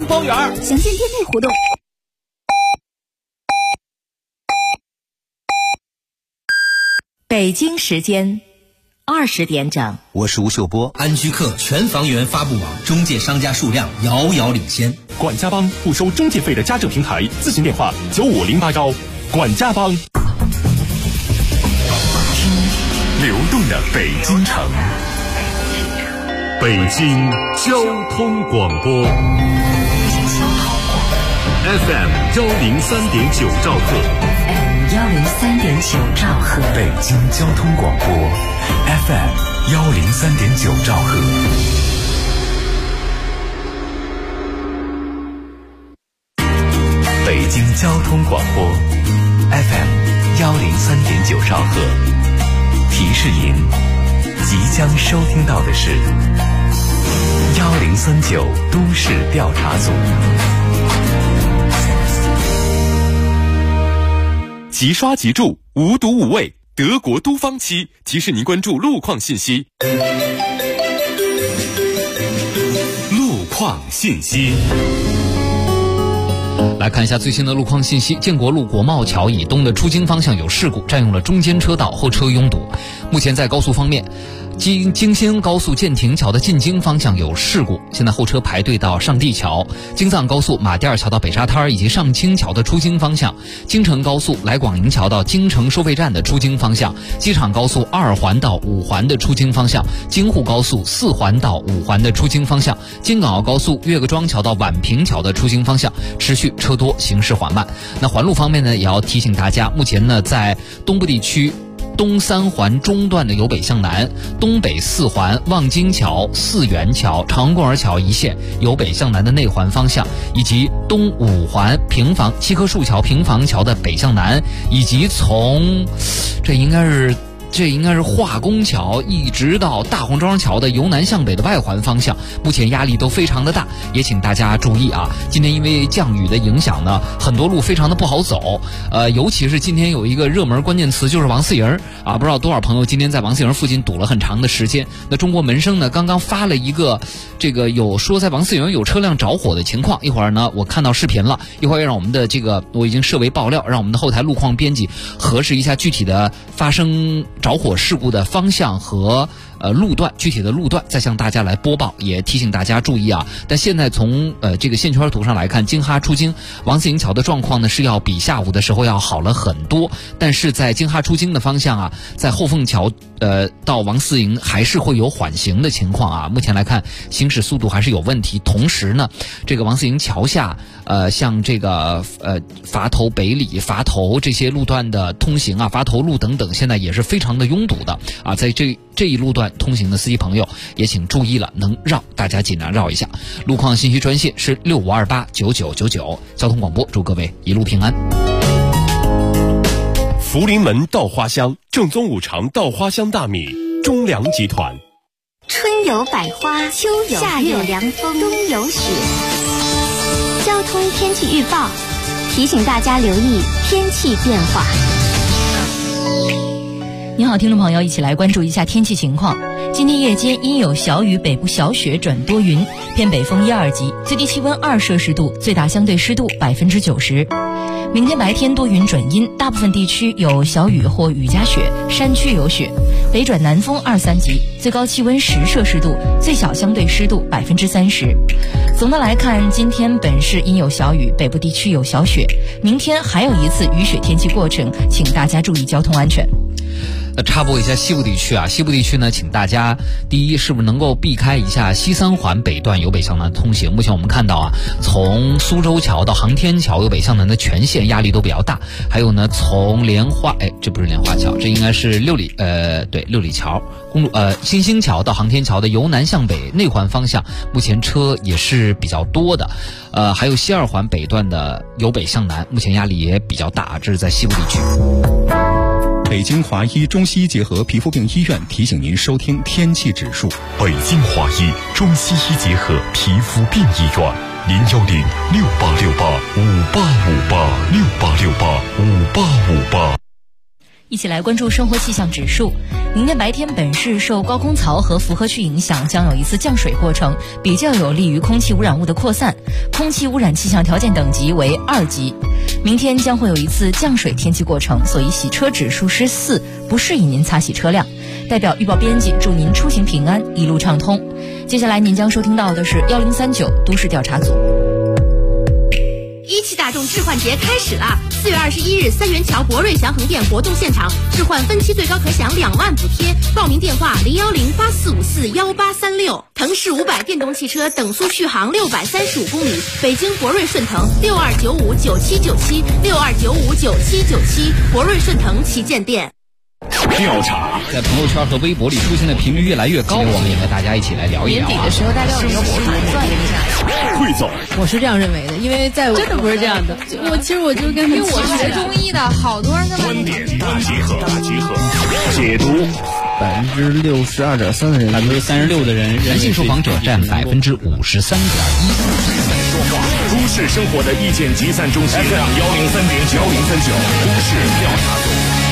包圆。 详见店内活动。 北京时间20点整， 我是吴秀波。 安居客全房源发布网中介商家数量遥遥领先。 管家帮不收中介费的家政平台，咨询电话95081。管家帮。听流动的北京城，北京交通广播 FM 103.9兆赫。 103.9兆赫， 北京交通广播 FM 103.9兆赫。北京交通广播 FM 103.9兆赫。提示您，即将收听到的是1039都市调查组。即刷即住，无毒无味，德国都方漆提示您关注路况信息。路况信息。 来看一下最新的路况信息。建国路国贸桥以东的出京方向有事故，占用了中间车道，后车拥堵。目前在高速方面，京新高速建亭桥的进京方向有事故，现在后车排队到上地桥。京藏高速马甸桥到北沙滩以及上清桥的出京方向，京承高速来广营桥到京承收费站的出京方向，机场高速2环到5环的出京方向，京沪高速4环到5环的出京方向，京港澳高速岳各庄桥到宛平桥的出京方向持续车多，行驶缓慢。那环路方面呢，也要提醒大家，目前呢在东部地区东3环中段的由北向南，东北4环望京桥、四元桥、长安公园桥一线由北向南的内环方向，以及东5环平房七棵树桥、平房桥的北向南，以及从这应该是化工桥一直到大黄庄桥的由南向北的外环方向，目前压力都非常的大，也请大家注意啊。今天因为降雨的影响呢，很多路非常的不好走，尤其是今天有一个热门关键词就是王四营啊，不知道多少朋友今天在王四营附近堵了很长的时间。那中国门生呢刚刚发了一个有说在王四营有车辆着火的情况，一会儿呢我看到视频了，一会儿让我们的我已经设为爆料，让我们的后台路况编辑核实一下具体的发生着火事故的方向和路段，具体的路段再向大家来播报，也提醒大家注意啊。但现在从这个线圈图上来看，京哈出京王四营桥的状况呢是要比下午的时候要好了很多，但是在京哈出京的方向啊，在后凤桥到王四营还是会有缓行的情况啊。目前来看行驶速度还是有问题，同时呢这个王四营桥下像这个垡头北里、垡头这些路段的通行啊，垡头路等等现在也是非常的拥堵的啊。在这一路段通行的司机朋友也请注意了，能绕大家尽量绕一下。路况信息专线是65289999，交通广播祝各位一路平安。 福临门稻花香，正宗五常稻花香大米，中粮集团。 春有百花，秋有夏有凉风，冬有雪。交通天气预报提醒大家留意天气变化。 你好，听众朋友，一起来关注一下天气情况。今天夜间阴有小雨，北部小雪转多云，偏北风1、2级，最低气温2摄氏度，最大相对湿度90%。明天白天多云转阴，大部分地区有小雨或雨夹雪，山区有雪，北转南风2、3级，最高气温10摄氏度，最小相对湿度30%。总的来看，今天本市阴有小雨，北部地区有小雪，明天还有一次雨雪天气过程，请大家注意交通安全。 插播一下西部地区啊，西部地区呢，请大家第一是不是能够避开一下西3环北段由北向南通行。目前我们看到啊，从苏州桥到航天桥由北向南的全线压力都比较大。还有呢，从这不是莲花桥，这应该是六里桥公路新兴桥到航天桥的由南向北内环方向，目前车也是比较多的。还有西2环北段的由北向南，目前压力也比较大，这是在西部地区。 北京华医中西医结合皮肤病医院提醒您收听天气指数。 北京华医中西医结合皮肤病医院，01068685858，68685858。 一起来关注生活气象指数。明天白天本市受高空槽和符合区影响，将有一次降水过程，比较有利于空气污染物的扩散，空气污染气象条件等级为2级。明天将会有一次降水天气过程，所以洗车指数是4，不适宜您擦洗车辆。代表预报编辑祝您出行平安，一路畅通。接下来您将收听到的是1039都市调查组。 一汽大众置换节开始了！4月21日，三元桥博瑞祥恒店活动现场，置换分期最高可享2万补贴。报名电话01084541836。腾势500电动汽车等速续航635公里，北京博瑞顺腾62959797 62959797，博瑞顺腾旗舰店。 调查在朋友圈和微博里出现的频率越来越高，我们也和大家一起来聊一聊。 年底的时候，大家有没有盘算一下？ 汇总， 我是这样认为的，因为在真的不是这样的。其实我就跟因为我学中医的，好多人跟观点大集合，解读。 62.3%的人 ，36%的人，男性受访者占53.1%。 都市生活的意见集散中心 FM 103.9 103.9都市调查组。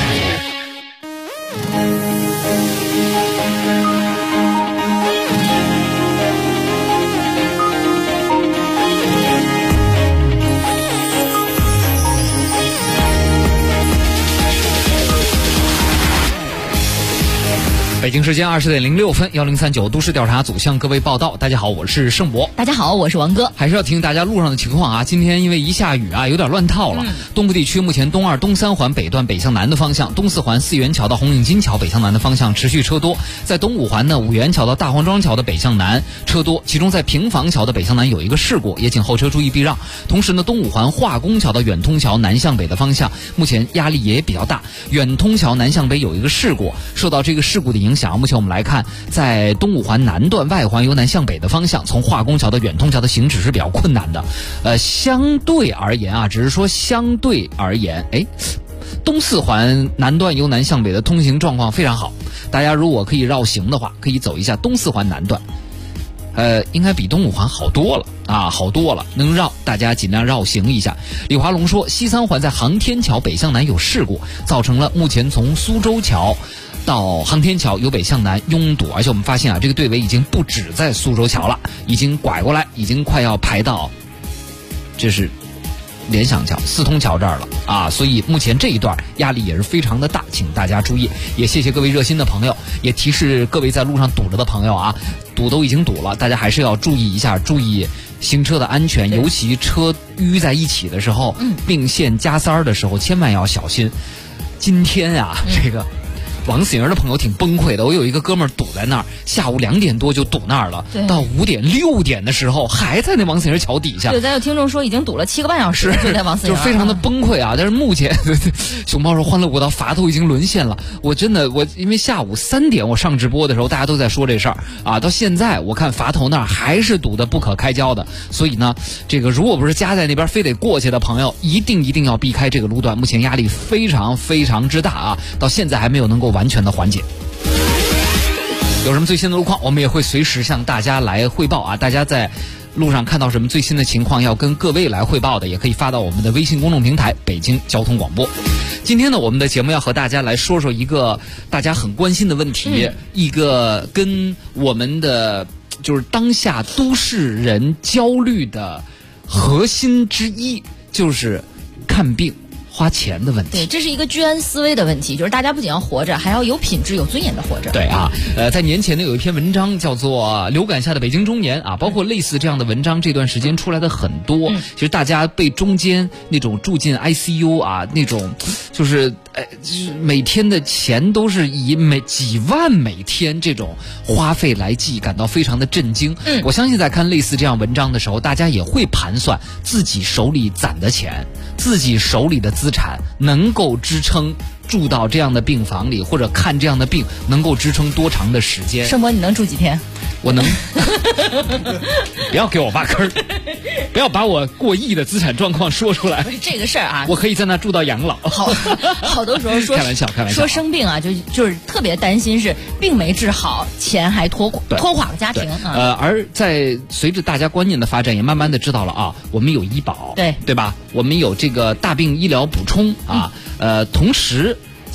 北京时间20点06分，1039都市调查组向各位报道。大家好，我是盛博。 大家好，我是王哥。 还是要提醒大家路上的情况啊，今天因为一下雨啊，有点乱套了。东部地区目前东2、东3环北段北向南的方向，东4环4元桥到红领巾桥北向南的方向持续车多。在东5环呢，5元桥到大黄庄桥的北向南车多，其中在平房桥的北向南有一个事故，也请后车注意避让。同时呢，东5环化工桥到远通桥南向北的方向，目前压力也比较大。远通桥南向北有一个事故，受到这个事故的影响，目前我们来看，在东5环南段外环由南向北的方向，从化工桥到远通桥的行驶是比较困难的。相对而言啊，只是说相对而言，东4环南段由南向北的通行状况非常好。大家如果可以绕行的话，可以走一下东4环南段。应该比东5环好多了啊，好多了，能绕大家尽量绕行一下。李华龙说，西3环在航天桥北向南有事故，造成了目前从苏州桥到航天桥由北向南拥堵，而且我们发现啊，这个队尾已经不止在苏州桥了，已经拐过来，已经快要排到这是联想桥、四通桥这儿了啊，所以目前这一段压力也是非常的大，请大家注意。也谢谢各位热心的朋友，也提示各位在路上堵着的朋友啊，堵都已经堵了，大家还是要注意一下，注意行车的安全，尤其车淤在一起的时候，并线加塞儿的时候，千万要小心。今天啊，这个王死营的朋友挺崩溃的，我有一个哥们儿堵在那儿，下午2点多就堵那儿了，到5点6点的时候还在那王死营桥底下。 对，咱有听众说已经堵了7个半小时，就在王死营， 就非常的崩溃啊！但是目前熊猫说欢乐古道阀头已经沦陷了，我因为下午3点我上直播的时候，大家都在说这事儿啊，到现在我看阀头那儿还是堵得不可开交的，所以呢，这个如果不是家在那边非得过去的朋友，一定要避开这个路段，目前压力非常非常之大啊，到现在还没有能够完全的缓解。有什么最新的路况，我们也会随时向大家来汇报啊！大家在路上看到什么最新的情况要跟各位来汇报的，也可以发到我们的微信公众平台北京交通广播。今天呢，我们的节目要和大家来说说一个大家很关心的问题，一个跟我们的就是当下都市人焦虑的核心之一，就是看病花钱的问题。 对，这是一个居安思危的问题，就是大家不仅要活着，还要有品质、有尊严的活着。 对啊，在年前呢有一篇文章叫做《流感下的北京中年》啊，包括类似这样的文章，这段时间出来的很多。其实大家被中间那种住进 ICU 啊，那种就是每天的钱都是以几万每天这种花费来计，感到非常的震惊。我相信在看类似这样文章的时候，大家也会盘算自己手里攒的钱，自己手里的资产能够支撑住到这样的病房里，或者看这样的病能够支撑多长的时间。 盛博，你能住几天？ 我能不要给我挖坑，不要把我过亿的资产状况说出来。 不是这个事儿啊， 我可以在那住到养老。 好多时候说开玩笑， 说生病啊，就是特别担心是病没治好，钱还拖垮了家庭啊。 而在随着大家观念的发展，也慢慢的知道了啊，我们有医保，对吧？我们有这个大病医疗补充啊，同时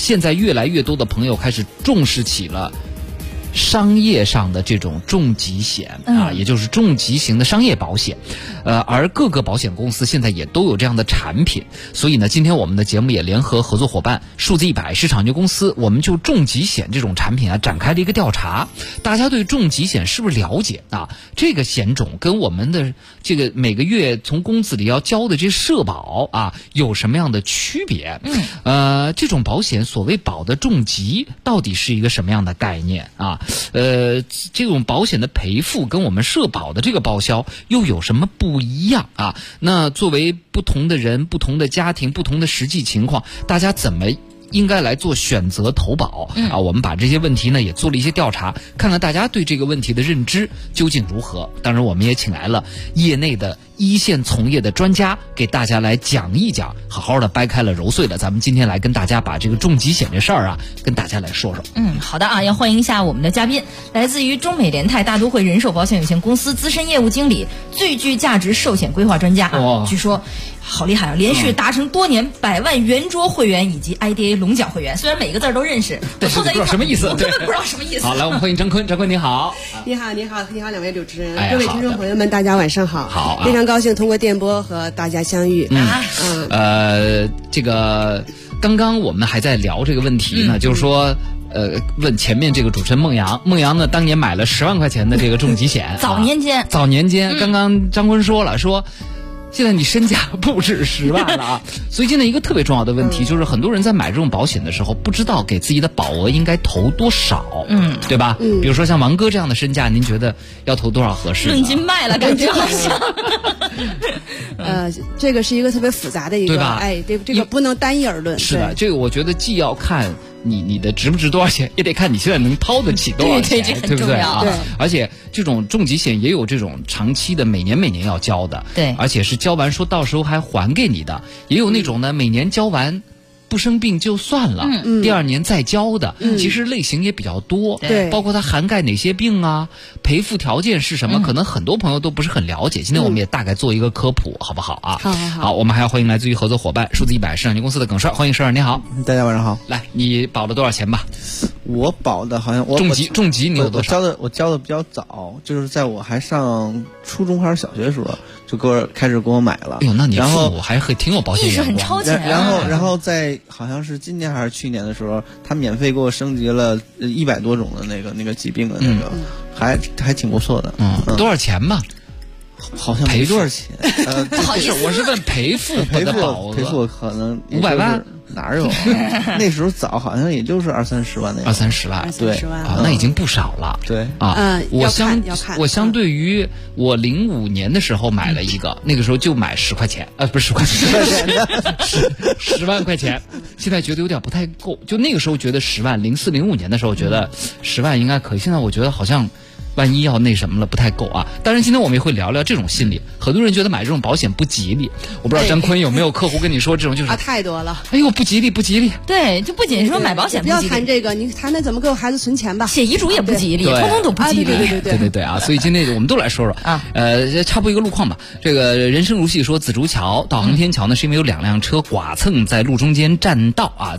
现在越来越多的朋友开始重视起了商业上的这种重疾险啊，也就是重疾型的商业保险，而各个保险公司现在也都有这样的产品，所以呢，今天我们的节目也联合合作伙伴数字100市场营销公司，我们就重疾险这种产品啊展开了一个调查，大家对重疾险是不是了解啊？这个险种跟我们的这个每个月从工资里要交的这社保啊有什么样的区别？这种保险所谓保的重疾到底是一个什么样的概念啊？这种保险的赔付跟我们社保的这个报销又有什么不一样啊？那作为不同的人、不同的家庭、不同的实际情况，大家怎么应该来做选择投保啊？我们把这些问题呢也做了一些调查，看看大家对这个问题的认知究竟如何。当然，我们也请来了业内的一线从业的专家，给大家来讲一讲，好好的掰开了揉碎了。咱们今天来跟大家把这个重疾险这事儿啊，跟大家来说说。 好的啊，要欢迎一下我们的嘉宾，来自于中美联泰大都会人寿保险有限公司资深业务经理、最具价值寿险规划专家啊，据说好厉害啊！连续达成多年100万圆桌会员以及 IDA 龙奖会员，虽然每个字都认识， 但是不知道什么意思， 我根本不知道什么意思。 好，来我们欢迎张坤，张坤你好。 你好，两位主持人，各位听众朋友们，大家晚上好。 好， 非常高兴通过电波和大家相遇。 这个刚刚我们还在聊这个问题呢，就是说。问前面这个主持人孟阳呢，当年买了10万块钱的这个重疾险， 早年间，刚刚张坤说了，说现在你身价不止10万了啊，所以现在一个特别重要的问题就是，很多人在买这种保险的时候，不知道给自己的保额应该投多少，对吧？比如说像王哥这样的身价，您觉得要投多少合适？ 论斤卖了，感觉好像。 这个是一个特别复杂的一个， 对吧？ 这个不能单一而论。 是的，这个我觉得既要看你的值不值多少钱，也得看你现在能掏得起多少钱，对不对啊？而且这种重疾险也有这种长期的每年要交的， 对， 而且是交完说到时候还还给你的，也有那种呢每年交完不生病就算了，第2年再交的，其实类型也比较多， 对， 包括它涵盖哪些病啊，赔付条件是什么，可能很多朋友都不是很了解。今天我们也大概做一个科普，好不好啊？好，我们还要欢迎来自于合作伙伴数字100市场营销公司的耿帅，欢迎帅，你好。 大家晚上好。 来，你保了多少钱吧？ 我保的好像重疾你有多少？ 我交的比较早，就是在我还上初中还是小学的时候就开始给我买了。 哎呦，那你父母还挺有保险眼光， 意识很超前。 然后在好像是今年还是去年的时候，他免费给我升级了100多种的那个疾病的那个，还挺不错的。 多少钱吧？ 好像没多少钱。 不好意思， 我是问赔付的保额。 赔付可能 500万。 哪有？那时候早好像也就是20-30万那 20-30万， 对啊，那已经不少了。 对啊，我相对于我05年的时候买了一个，那个时候就买10块钱，不是10块钱，10万块钱，现在觉得有点不太够。就那个时候觉得10万，04-05年的时候觉得10万应该可以，现在我觉得好像。万一要那什么了不太够啊！当然，今天我们也会聊聊这种心理。很多人觉得买这种保险不吉利，我不知道张坤有没有客户跟你说这种就是太多了。 哎呦，不吉利，不吉利。 对，就不仅说买保险不吉利， 不要谈这个，你谈谈怎么给我孩子存钱吧。 写遗嘱也不吉利，通通都不吉利。 对啊！所以今天我们都来说说啊，插播一个路况吧。这个人生如戏说，紫竹桥到航天桥呢，是因为有2辆车剐蹭在路中间占道啊，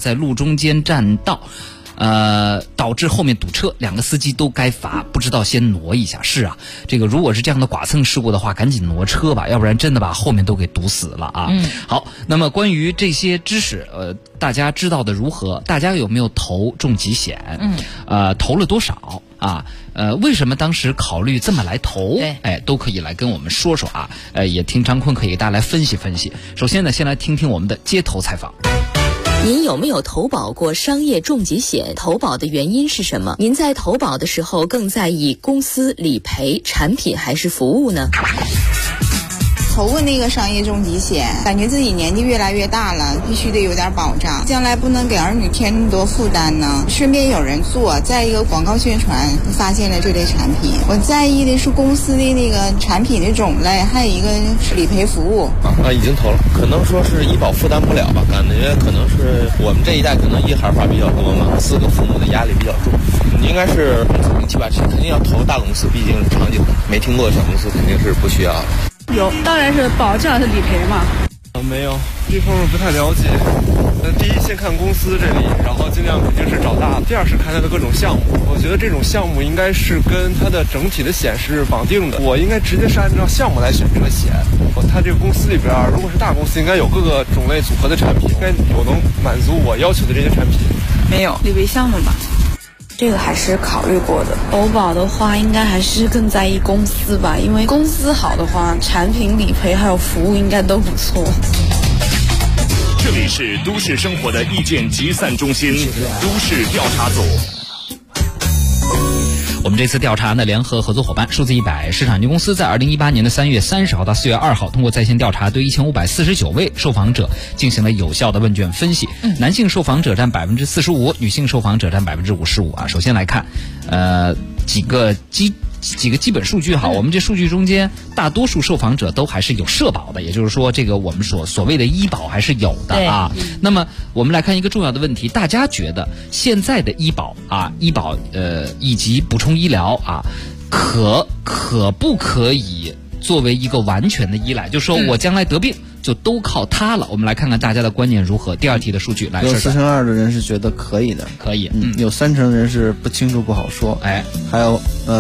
导致后面堵车，2个司机都该罚，不知道先挪一下。是啊，这个如果是这样的剐蹭事故的话，赶紧挪车吧，要不然真的把后面都给堵死了啊。好，那么关于这些知识，大家知道的如何？大家有没有投重疾险？投了多少啊？为什么当时考虑这么来投？都可以来跟我们说说啊。也听张坤可以给大家来分析分析。首先呢，先来听听我们的街头采访。 您有没有投保过商业重疾险？投保的原因是什么？您在投保的时候更在意公司、理赔、产品还是服务呢？ 投过那个商业重疾险，感觉自己年纪越来越大了，必须得有点保障，将来不能给儿女添那么多负担呢。身边有人做，再一个广告宣传发现了这类产品。我在意的是公司的那个产品的种类，还有一个是理赔服务。 已经投了，可能说是医保负担不了吧，感觉可能是我们这一代可能一孩化比较多嘛，4个父母的压力比较重，应该是名气吧，肯定要投大公司，毕竟是长久的，没听过的小公司肯定是不需要。 有，当然是保障是理赔嘛。 没有，这方面不太了解。第一，先看公司这里，然后尽量肯定是找大的。第二是看它的各种项目，我觉得这种项目应该是跟它的整体的险是绑定的。我应该直接是按照项目来选这个险。它这个公司里边，如果是大公司，应该有各个种类组合的产品，应该有能满足我要求的这些产品。 没有，理赔项目吧。这个还是考虑过的。投保的话，应该还是更在意公司吧，因为公司好的话，产品理赔还有服务应该都不错。 这里是都市生活的意见集散中心，都市调查组。 我们这次调查呢，联合合作伙伴数字100市场有限公司在2018年的3月30号到4月2号，通过在线调查，对1549位受访者进行了有效的问卷分析。男性受访者占45%，女性受访者占55%啊。首先来看，几个基本数据哈，我们这数据中间大多数受访者都还是有社保的，也就是说这个我们所谓的医保还是有的啊。那么我们来看一个重要的问题，大家觉得现在的医保以及补充医疗啊，可不可以作为一个完全的依赖，就是说我将来得病就都靠它了。我们来看看大家的观念如何。第二题的数据来， 有42%的人是觉得可以的， 可以， 有30%人是不清楚不好说，还有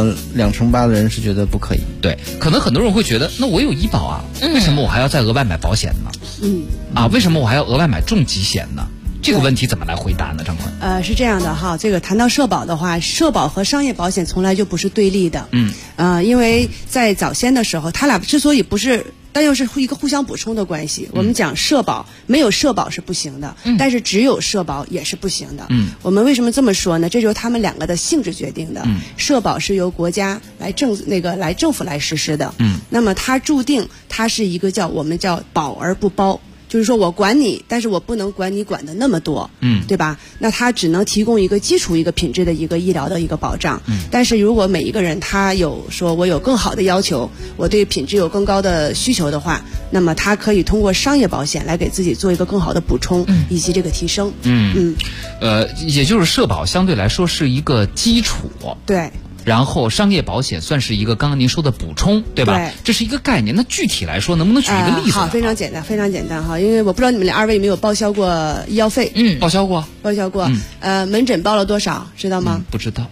2%-8%的人是觉得不可以。 对，可能很多人会觉得，那我有医保啊，为什么我还要再额外买保险呢？为什么我还要额外买重疾险呢？这个问题怎么来回答呢？张坤？ 是这样的哈，这个谈到社保的话，社保和商业保险从来就不是对立的。因为在早先的时候，他俩之所以不是，但又是一个互相补充的关系。我们讲社保，没有社保是不行的，但是只有社保也是不行的。我们为什么这么说呢？这就是他们两个的性质决定的。社保是由国家来政府来实施的。那么它注定它是一个我们叫保而不包。就是说我管你，但是我不能管你管的那么多，对吧？那它只能提供一个基础、一个品质的一个医疗的一个保障。但是如果每一个人他有说我有更好的要求，我对品质有更高的需求的话，那么他可以通过商业保险来给自己做一个更好的补充，以及这个提升。 也就是社保相对来说是一个基础， 对。 然后商业保险算是一个刚刚您说的补充，对吧？对，这是一个概念。那具体来说，能不能举一个例子？ 好，非常简单，非常简单哈。因为我不知道你们2位有没有报销过医药费？ 报销过。 门诊报了多少？知道吗？ 不知道。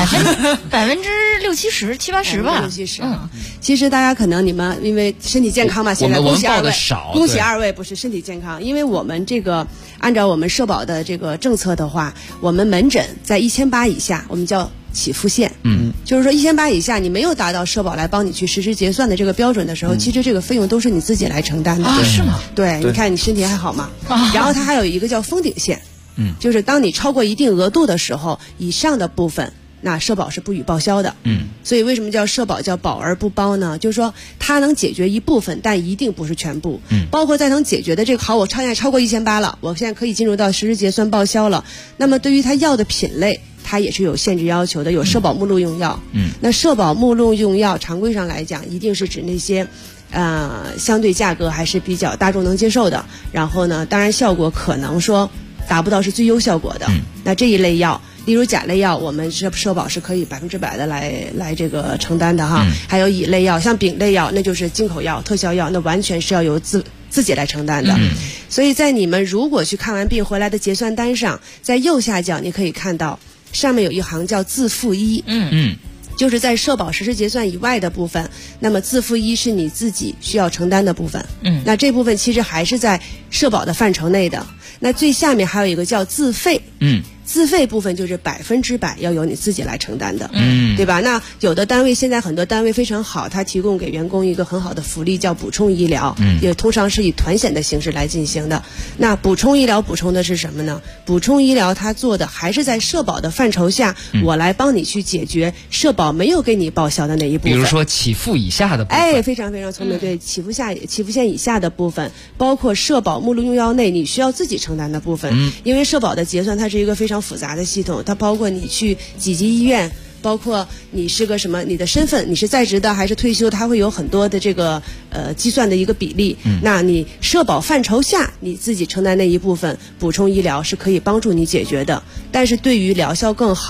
60%-70%、70%-80%吧。 60%-70%。其实大家可能你们因为身体健康嘛，现在恭喜2位，恭喜2位不是身体健康，因为我们这个按照我们社保的这个政策的话，我们门诊在1800以下，我们叫起付线，就是说1800以下，你没有达到社保来帮你去实时结算的这个标准的时候，其实这个费用都是你自己来承担的。 是吗？ 对，你看你身体还好吗？然后它还有一个叫封顶线，就是当你超过一定额度的时候，以上的部分，那社保是不予报销的。所以为什么叫社保叫保而不包呢？就是说它能解决一部分，但一定不是全部。包括在能解决的这个，好，我现在超过1800了，我现在可以进入到实时结算报销了。那么对于它药的品类，它也是有限制要求的，有社保目录用药。那社保目录用药常规上来讲，一定是指那些相对价格还是比较大众能接受的，然后呢，当然效果可能说达不到是最优效果的。那这一类药，例如甲类药，我们社保是可以100%的来这个承担的哈。还有乙类药，像丙类药，那就是进口药、特效药，那完全是要由自己来承担的。所以在你们如果去看完病回来的结算单上，在右下角你可以看到上面有一行叫自付医。就是在社保实时结算以外的部分，那么自付医是你自己需要承担的部分。那这部分其实还是在社保的范畴内的。那最下面还有一个叫自费。自费部分就是100%要由你自己来承担的，对吧？那有的单位现在很多单位非常好，它提供给员工一个很好的福利，叫补充医疗，也通常是以团险的形式来进行的。那补充医疗补充的是什么呢？补充医疗它做的还是在社保的范畴下，我来帮你去解决社保没有给你报销的那一部分。 比如说起付以下的部分。 非常非常聪明，对，起付线以下的部分，包括社保目录用药内你需要自己承担的部分。因为社保的结算它是一个非常复杂的系统，它包括你去几级医院，包括你是个什么，你的身份，你是在职的还是退休，它会有很多的这个计算的一个比例。那你社保范畴下你自己承担那一部分补充医疗是可以帮助你解决的。但是对于疗效更好，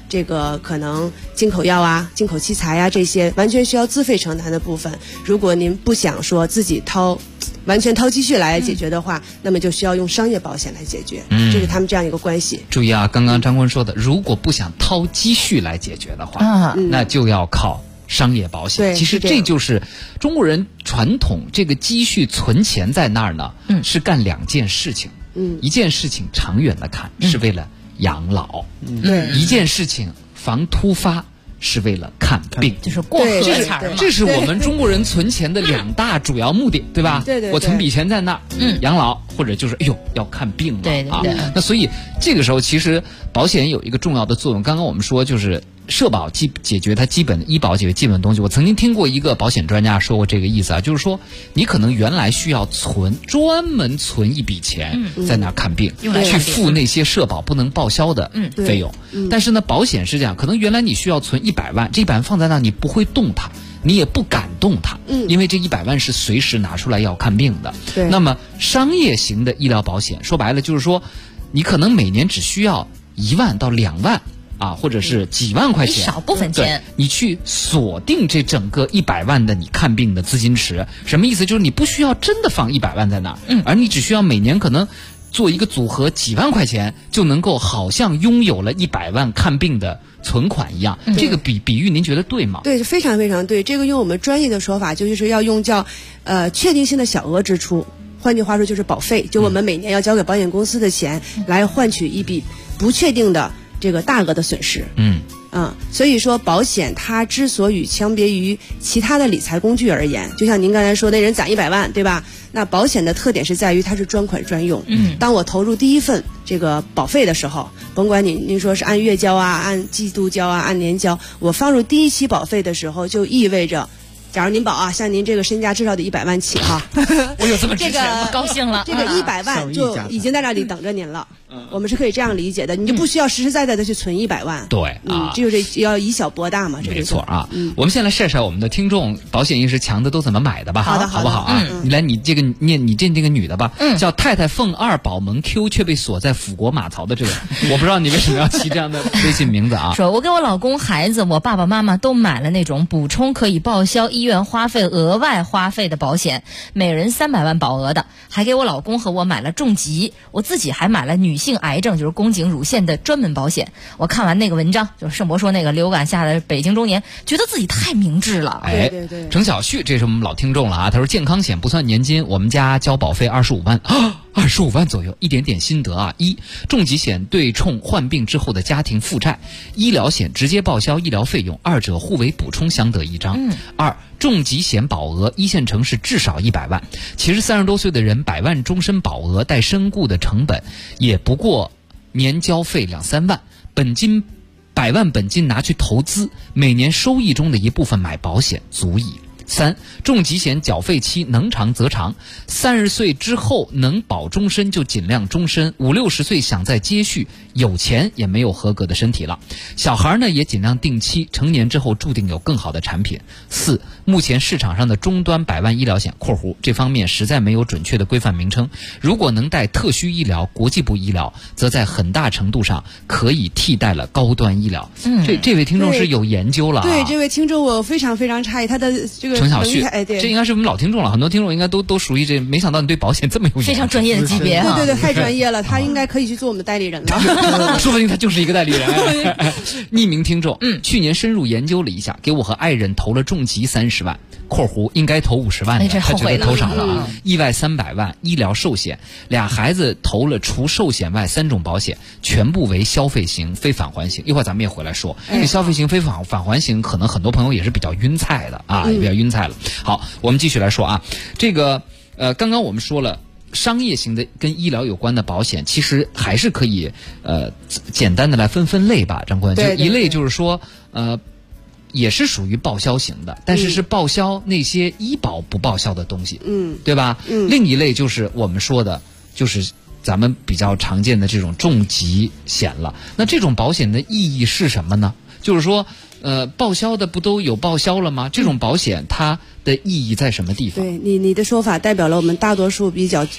这个可能进口药啊、进口器材啊这些完全需要自费承担的部分，如果您不想说自己完全掏积蓄来解决的话，那么就需要用商业保险来解决，这是他们这样一个关系。 注意啊，刚刚张坤说的，如果不想掏积蓄来解决的话，那就要靠商业保险。其实这就是中国人传统这个积蓄存钱在那儿呢，是干2件事情。一件事情长远的看是为了养老，一件事情防突发是为了看病， 就是过河钱嘛。 这是我们中国人存钱的2大主要目的，对吧？ 对， 我存笔钱在那儿，养老或者就是要看病了啊。那所以这个时候其实保险有一个重要的作用。刚刚我们说就是社保解决它基本的医保解决基本的东西。我曾经听过一个保险专家说过这个意思啊，就是说你可能原来需要专门存一笔钱在那儿看病，去付那些社保不能报销的费用。但是呢，保险是这样，可能原来你需要存100万，这100万放在那儿你不会动它，你也不敢动它，因为这100万是随时拿出来要看病的。那么商业型的医疗保险说白了就是说，你可能每年只需要1万到2万啊，或者是几万块钱， 一少部分钱， 你去锁定这整个100万的你看病的资金池。什么意思？就是你不需要真的放100万在那儿，而你只需要每年可能做一个组合，几万块钱就能够好像拥有了100万看病的存款一样。这个比喻您觉得对吗？ 对，非常非常对。这个用我们专业的说法就是要用叫确定性的小额支出，换句话说就是保费，就我们每年要交给保险公司的钱来换取一笔不确定的这个大额的损失。所以说保险它之所以相别于其他的理财工具而言，就像您刚才说那人攒100万，对吧？那保险的特点是在于它是专款专用。当我投入第一份这个保费的时候，甭管您说是按月交啊、按季度交啊、按年交，我放入第一期保费的时候，就意味着假如您保啊，像您这个身价至少得100万起哈。 我有这么值钱， 高兴了。 这个100万就已经在那里等着您了。我们是可以这样理解的，你就不需要实实在在的去存100万。 对啊， 这就是要以小博大嘛。 没错啊。我们先来晒晒我们的听众保险意识强的都怎么买的吧。 好的， 好不好啊？你来，你这个女的吧，叫太太凤2保门 Q 却被锁在抚国马槽的这个，我不知道你为什么要起这样的微信名字啊？ 说我给我老公、孩子、我爸爸妈妈都买了那种补充可以报销医院花费额外花费的保险，每人300万保额的，还给我老公和我买了重疾，我自己还买了女性癌症，就是宫颈乳腺的专门保险。我看完那个文章，就是盛博说那个流感下的北京中年，觉得自己太明智了。 对。 程小旭，这是我们老听众了啊。他说健康险不算年金，我们家交保费25万，25万左右。一点点心得啊：一、重疾险对冲患病之后的家庭负债，医疗险直接报销医疗费用，二者互为补充，相得益彰。二、重疾险保额一线城市至少100万，其实30多岁的人100万终身保额带身故的成本也不过年交费2-3万，100万本金拿去投资，每年收益中的一部分买保险足矣。三、重疾险缴费期能长则长，30岁之后能保终身就尽量终身，50-60岁想再接续，有钱也没有合格的身体了。小孩呢也尽量定期，成年之后注定有更好的产品。四、目前市场上的终端100万医疗险（这方面实在没有准确的规范名称），如果能带特需医疗、国际部医疗，则在很大程度上可以替代了高端医疗。这位听众是有研究了啊。 对，这位听众我非常非常诧异，他的这个程小旭， 对， 这应该是我们老听众了，很多听众应该都属于这，没想到你对保险这么有非常专业的级别啊！对，太专业了，他应该可以去做我们的代理人了。 说不定他就是一个代理人。匿名听众，去年深入研究了一下，给我和爱人投了重疾30万（应该投50万的，他觉得投少了啊），意外300万，医疗寿险，2孩子投了除寿险外3种保险，全部为消费型非返还型。一会儿咱们也回来说，这消费型非返还型，可能很多朋友也是比较晕菜的啊，也比较晕菜了。好，我们继续来说啊，这个刚刚我们说了，商业型的跟医疗有关的保险，其实还是可以简单的来分类吧，张坤。就一类就是说也是属于报销型的，但是是报销那些医保不报销的东西，对吧？另一类就是我们说的，就是咱们比较常见的这种重疾险了。那这种保险的意义是什么呢？就是说报销的不都有报销了吗？这种保险它的意义在什么地方？ 对，你的说法代表了我们大多数比较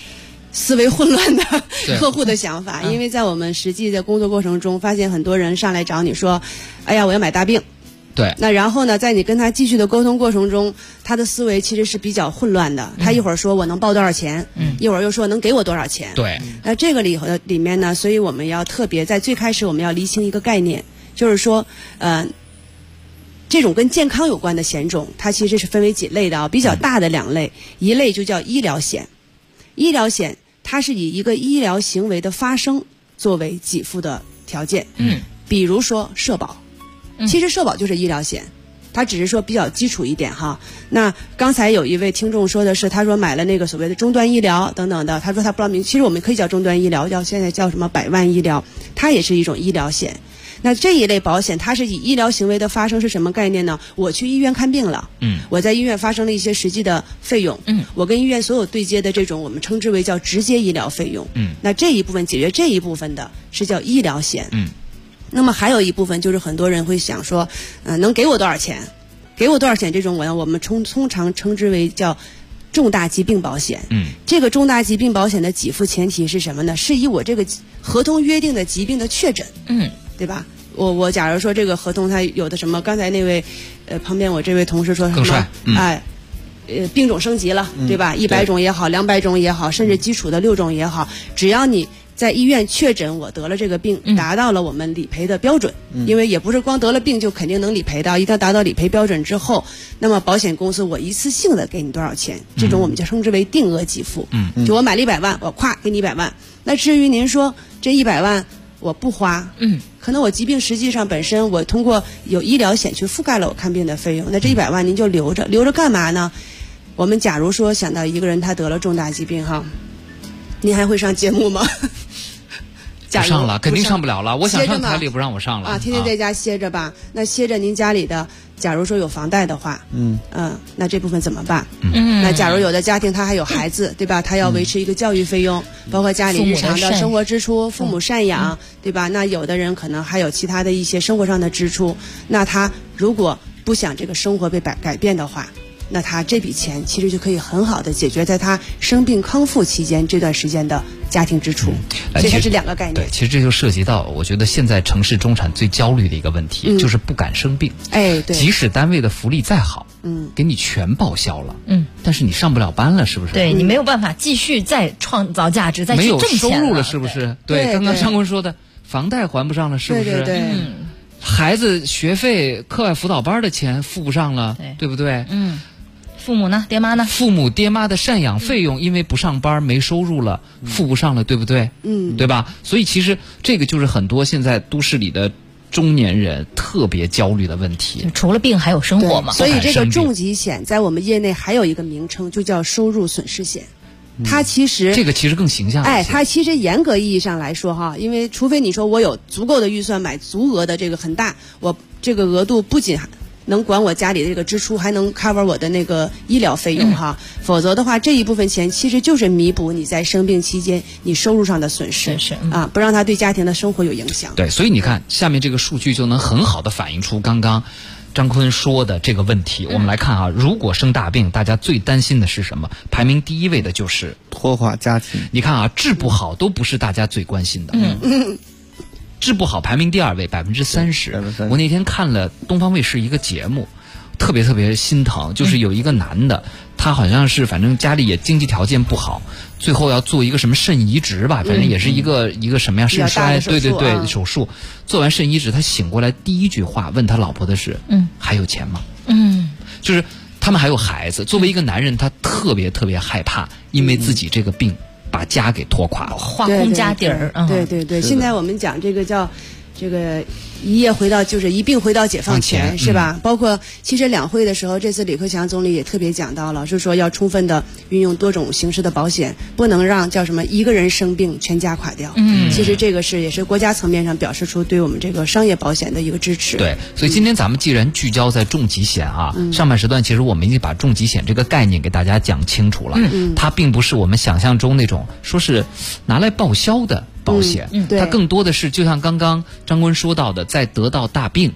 思维混乱的客户的想法，因为在我们实际的工作过程中，发现很多人上来找你说，哎呀，我要买大病。 对， 那然后呢，在你跟他继续的沟通过程中，他的思维其实是比较混乱的。他一会儿说我能报多少钱，一会儿又说能给我多少钱。 对， 那这个里面呢，所以我们要特别在最开始我们要厘清一个概念，就是说，这种跟健康有关的险种，它其实是分为几类的啊，比较大的2类，一类就叫医疗险，医疗险它是以一个医疗行为的发生作为给付的条件，比如说社保。其实社保就是医疗险，它只是说比较基础一点哈。那刚才有一位听众说的是，他说买了那个所谓的终端医疗等等的，他说他不知道名，其实我们可以叫终端医疗，现在叫什么100万医疗，它也是一种医疗险。那这一类保险，它是以医疗行为的发生是什么概念呢？我去医院看病了，我在医院发生了一些实际的费用，我跟医院所有对接的这种，我们称之为叫直接医疗费用，那这一部分解决这一部分的是叫医疗险，那么还有一部分就是很多人会想说，能给我多少钱？给我多少钱？这种我们通常称之为叫重大疾病保险。这个重大疾病保险的给付前提是什么呢？是以我这个合同约定的疾病的确诊，对吧？我假如说这个合同它有的什么，刚才那位旁边我这位同事说什么？病种升级了，对吧？100种也好，200种也好，甚至基础的6种也好，只要你在医院确诊我得了这个病，达到了我们理赔的标准，因为也不是光得了病就肯定能理赔的，一定要达到理赔标准之后，那么保险公司我一次性的给你多少钱，这种我们就称之为定额给付。就我买了100万，我咵给你100万。那至于您说这100万我不花，可能我疾病实际上本身我通过有医疗险去覆盖了我看病的费用，那这100万您就留着干嘛呢？我们假如说想到一个人他得了重大疾病哈，您还会上节目吗？ 不上了，肯定上不了了。我想上台里不让我上了啊，天天在家歇着吧。那歇着您家里的，假如说有房贷的话，那这部分怎么办？那假如有的家庭他还有孩子，对吧？他要维持一个教育费用，包括家里日常的生活支出，父母赡养，对吧？那有的人可能还有其他的一些生活上的支出，那他如果不想这个生活被改变的话，那他这笔钱其实就可以很好的解决在他生病康复期间这段时间的家庭支出，所以它是2个概念。 对，其实这就涉及到我觉得现在城市中产最焦虑的一个问题，就是不敢生病。 对， 即使单位的福利再好，给你全报销了，但是你上不了班了，是不是？ 对，你没有办法继续再创造价值，再去挣钱了， 没有收入了，是不是？对，刚刚张坤说的，房贷还不上了，是不是？ 对。 孩子学费、课外辅导班的钱付不上了，对不对？ 父母呢？爹妈呢？ 父母爹妈的赡养费用，因为不上班没收入了，付不上了，对不对？对吧？所以其实这个就是很多现在都市里的中年人特别焦虑的问题。 除了病还有生活嘛。 所以这个重疾险在我们业内还有一个名称，就叫收入损失险。它其实这个其实更形象。 它其实严格意义上来说哈，因为除非你说我有足够的预算买足额的这个很大，我这个额度不仅能管我家里的这个支出，还能 cover 我的那个医疗费用哈。否则的话，这一部分钱其实就是弥补你在生病期间你收入上的损失啊，不让它对家庭的生活有影响。 对，所以你看下面这个数据就能很好的反映出刚刚张坤说的这个问题。我们来看啊，如果生大病，大家最担心的是什么？排名第一位的就是拖垮家庭。 你看啊，治不好都不是大家最关心的。治不好排名第2位，30%。我那天看了东方卫视一个节目，特别心疼，就是有一个男的，他好像是反正家里也经济条件不好，最后要做一个什么肾移植吧，反正也是一个什么样肾衰，对，手术。做完肾移植，他醒过来第一句话问他老婆的是，还有钱吗？就是他们还有孩子。作为一个男人，他特别害怕，因为自己这个病把家给拖垮了， 花空家底儿。 对，现在我们讲这个叫这个一病回到解放前，是吧？包括其实两会的时候，这次李克强总理也特别讲到了，就是说要充分的运用多种形式的保险，不能让叫什么一个人生病全家垮掉。其实这个也是国家层面上表示出对我们这个商业保险的一个支持。 对，所以今天咱们既然聚焦在重疾险啊，上半时段其实我们已经把重疾险这个概念给大家讲清楚了。它并不是我们想象中那种说是拿来报销的保险，它更多的是就像刚刚张坤说到的，在得到大病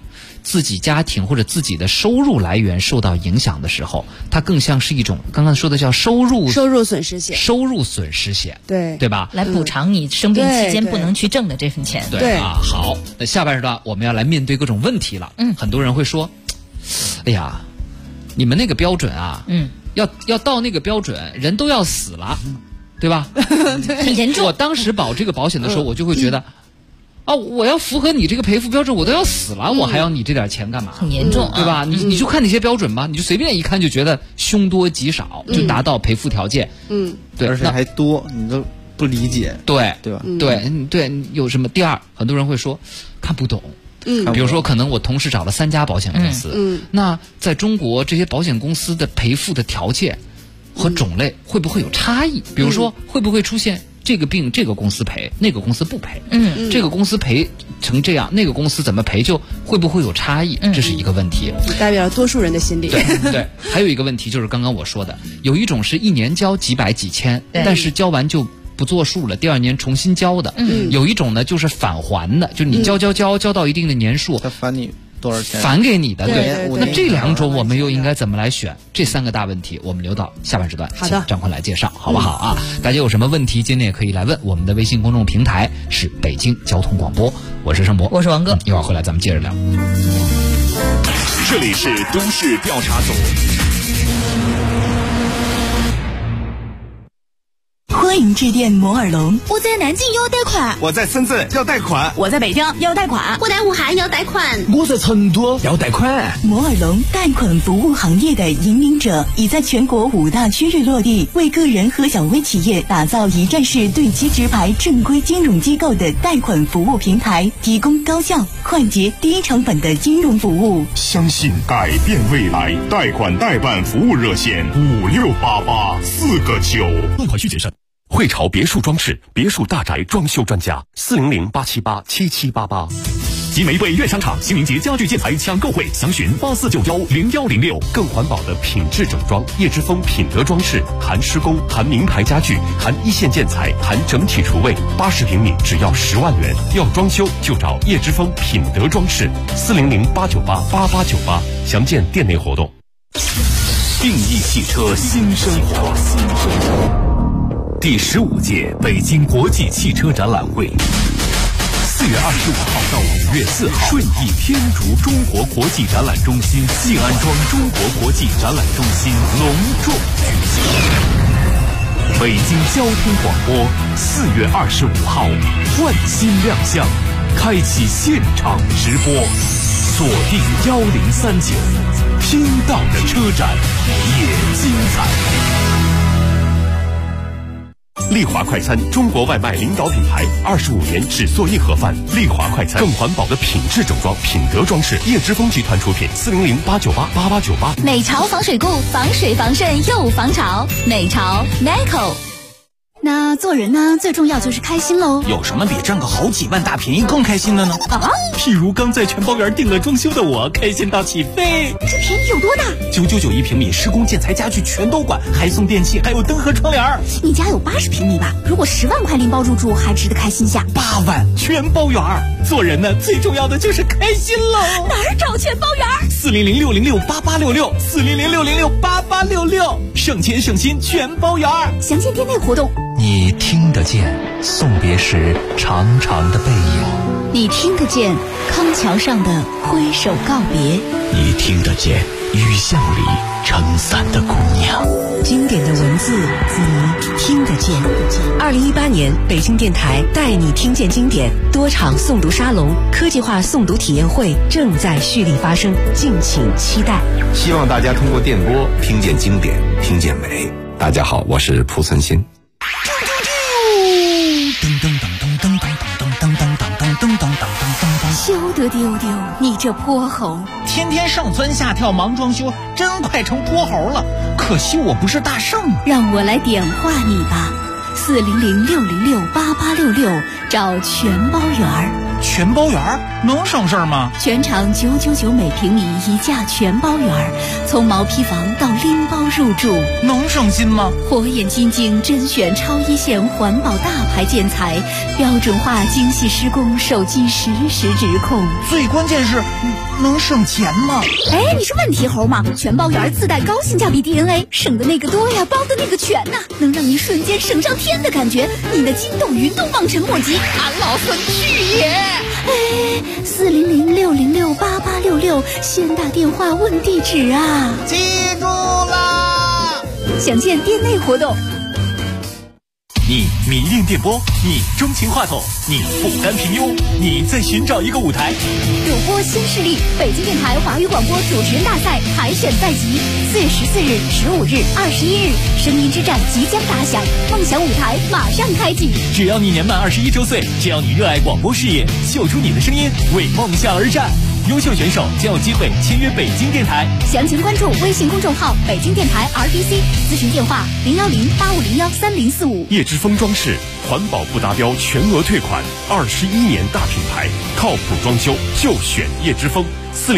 自己家庭或者自己的收入来源受到影响的时候，它更像是一种刚刚说的叫收入损失险。 收入损失险， 对吧？ 来补偿你生病期间不能去挣的这份钱。 对啊，好，那下半时段我们要来面对各种问题了。很多人会说，哎呀，你们那个标准啊，要到那个标准，人都要死了，对吧？ 很严重。 我当时保这个保险的时候，我就会觉得。我要符合你这个赔付标准，我都要死了，我还要你这点钱干嘛？ 很严重， 对吧？你就看那些标准吧，你就随便一看就觉得凶多吉少，就达到赔付条件。对， 而且还多，你都不理解， 对吧？ 对，有什么？第二，很多人会说看不懂。比如说，可能我同时找了3家保险公司，那在中国这些保险公司的赔付的条件和种类会不会有差异？比如说，会不会出现？这个病这个公司赔，那个公司不赔。这个公司赔成这样，那个公司怎么赔，就会不会有差异？这是一个问题。 代表多数人的心理。 对，还有一个问题就是刚刚我说的，有一种是1年交几百几千，但是交完就不作数了，第2年重新交的。有一种呢就是返还的，就是你交到一定的年数， 他返你多少钱？ 返给你的。 对， 那这2种我们又应该怎么来选？这3个大问题，我们留到下半时段， 好的， 张坤来介绍，好不好啊？大家有什么问题，今天也可以来问。我们的微信公众平台是北京交通广播，我是盛博， 我是王哥， 一会儿回来咱们接着聊。 这里是都市调查组。 欢迎致电摩尔龙。 我在南京要贷款， 我在深圳要贷款， 我在北京要贷款， 我在武汉要贷款， 我在成都要贷款。 摩尔龙贷款服务行业的引领者，已在全国5大区域落地，为个人和小微企业打造一站式对接直排正规金融机构的贷款服务平台，提供高效、快捷、低成本的金融服务。 相信改变未来，贷款代办服务热线5688-4个9， 贷款需谨慎。汇潮别墅装饰，别墅大宅装修专家，400-878-7788。集玫瑰悦商场新明节家具建材抢购会，详询84910106。更环保的品质整装，叶之峰品德装饰，含施工，含名牌家具，含一线建材，含整体厨卫，80平米只要10万元。要装修就找叶之峰品德装饰，400-898-8898。详见店内活动。定义汽车新生活。第15届北京国际汽车展览会，4月25号到5月4号，顺义天竺中国国际展览中心静安庄中国国际展览中心隆重举行。北京交通广播4月25号换新亮相，开启现场直播，锁定1039，听到的车展也精彩。丽华快餐，中国外卖领导品牌，25年只做一盒饭。丽华快餐，更环保的品质整装，品德装饰，叶之峰集团出品，400-898-8898。 美潮防水固，防水防渗又防潮。美潮 Nico。那做人呢，最重要就是开心喽。 有什么比挣个好几万大便宜更开心的呢？譬如刚在全包园订了装修的我，开心到起飞。 这便宜有多大 ？999一平米，施工建材家具全都管，还送电器，还有灯和窗帘。 你家有80平米吧？如果10万块拎包入住，还值得开心下。 8万全包园。做人呢，最重要的就是开心喽。 哪儿找全包园 ？400-606-8866，400-606-8866，省钱省心全包园。 详见店内活动。 你听得见送别时长长的背影， 你听得见康桥上的挥手告别， 你听得见雨巷里撑伞的姑娘。 经典的文字，你听得见。2018年北京电台带你听见经典多场诵读沙龙、科技化诵读体验会正在蓄力发生，敬请期待。 希望大家通过电波听见经典，听见美。大家好，我是濮存昕。 休得丢丢，你这泼猴！ 天天上蹿下跳忙装修，真快成泼猴了。可惜我不是大圣。 让我来点化你吧，400-606-8866，找全包园。 全包园能省事吗？ 全场999每平米一价全包园，从毛坯房到拎包入住， 能省心吗？ 火眼金睛甄选超一线环保大牌建材，标准化精细施工，手机实时指控。 最关键是能省钱吗？ 哎，你是问题猴吗？全包圆自带高性价比 DNA， 省的那个多呀，包的那个全呐，能让你瞬间省上天的感觉，你的筋动云动望尘莫及。 俺老孙去也！ 哎，400-606-8866，先打电话问地址啊！ 记住啦！ 详见店内活动。 你迷恋电波，你钟情话筒，你不甘平庸，你在寻找一个舞台。 主播新势力，北京电台华语广播主持人大赛海选在即，4月14日、15日、21日，声音之战即将打响，梦想舞台马上开启。 只要你年满21周岁，只要你热爱广播事业，秀出你的声音，为梦想而战。优秀选手将有机会签约北京电台。 详情关注微信公众号北京电台 RDC， 咨询电话010-8501-3045。 叶之峰装饰，环保不达标全额退款，21年大品牌，靠谱装修就选叶之峰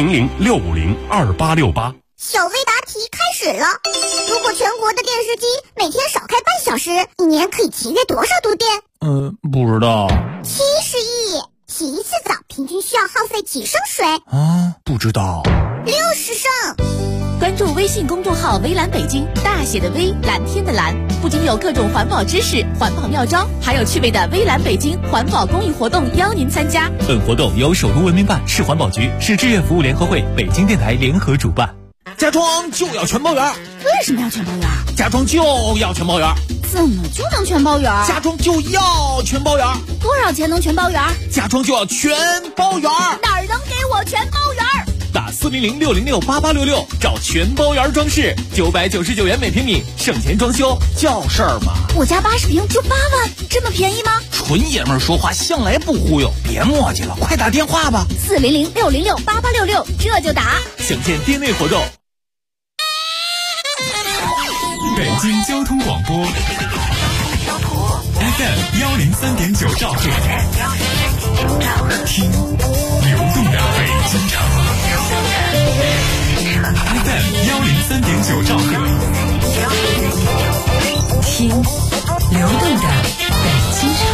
，400-650-2868。 小微答题开始了。如果全国的电视机每天少开半小时，一年可以节约多少度电？ 不知道。 70亿。洗一次澡平均需要耗费几升水？ 不知道。 60升。 关注微信公众号微蓝北京，大写的微，蓝天的蓝，不仅有各种环保知识、环保妙招，还有趣味的微蓝北京环保公益活动邀您参加。 本活动由首都文明办、市环保局、市志愿服务联合会、北京电台联合主办。家装就要全包圆。 为什么要全包圆？ 家装就要全包圆。 怎么就能全包圆？ 家装就要全包圆。 多少钱能全包圆？ 家装就要全包圆。 哪儿能给我全包圆？ 打400-606-8866找全包圆装饰，999元每平米，省钱装修叫事儿嘛。 我家80平就8万，这么便宜吗？ 纯爷们儿说话向来不忽悠，别磨叽了，快打电话吧。 400-606-8866，这就打。 详见店内活动。 北京交通广播 FM 103.9兆赫，听流动的北京城。FM 103.9兆赫， 听流动的北京城。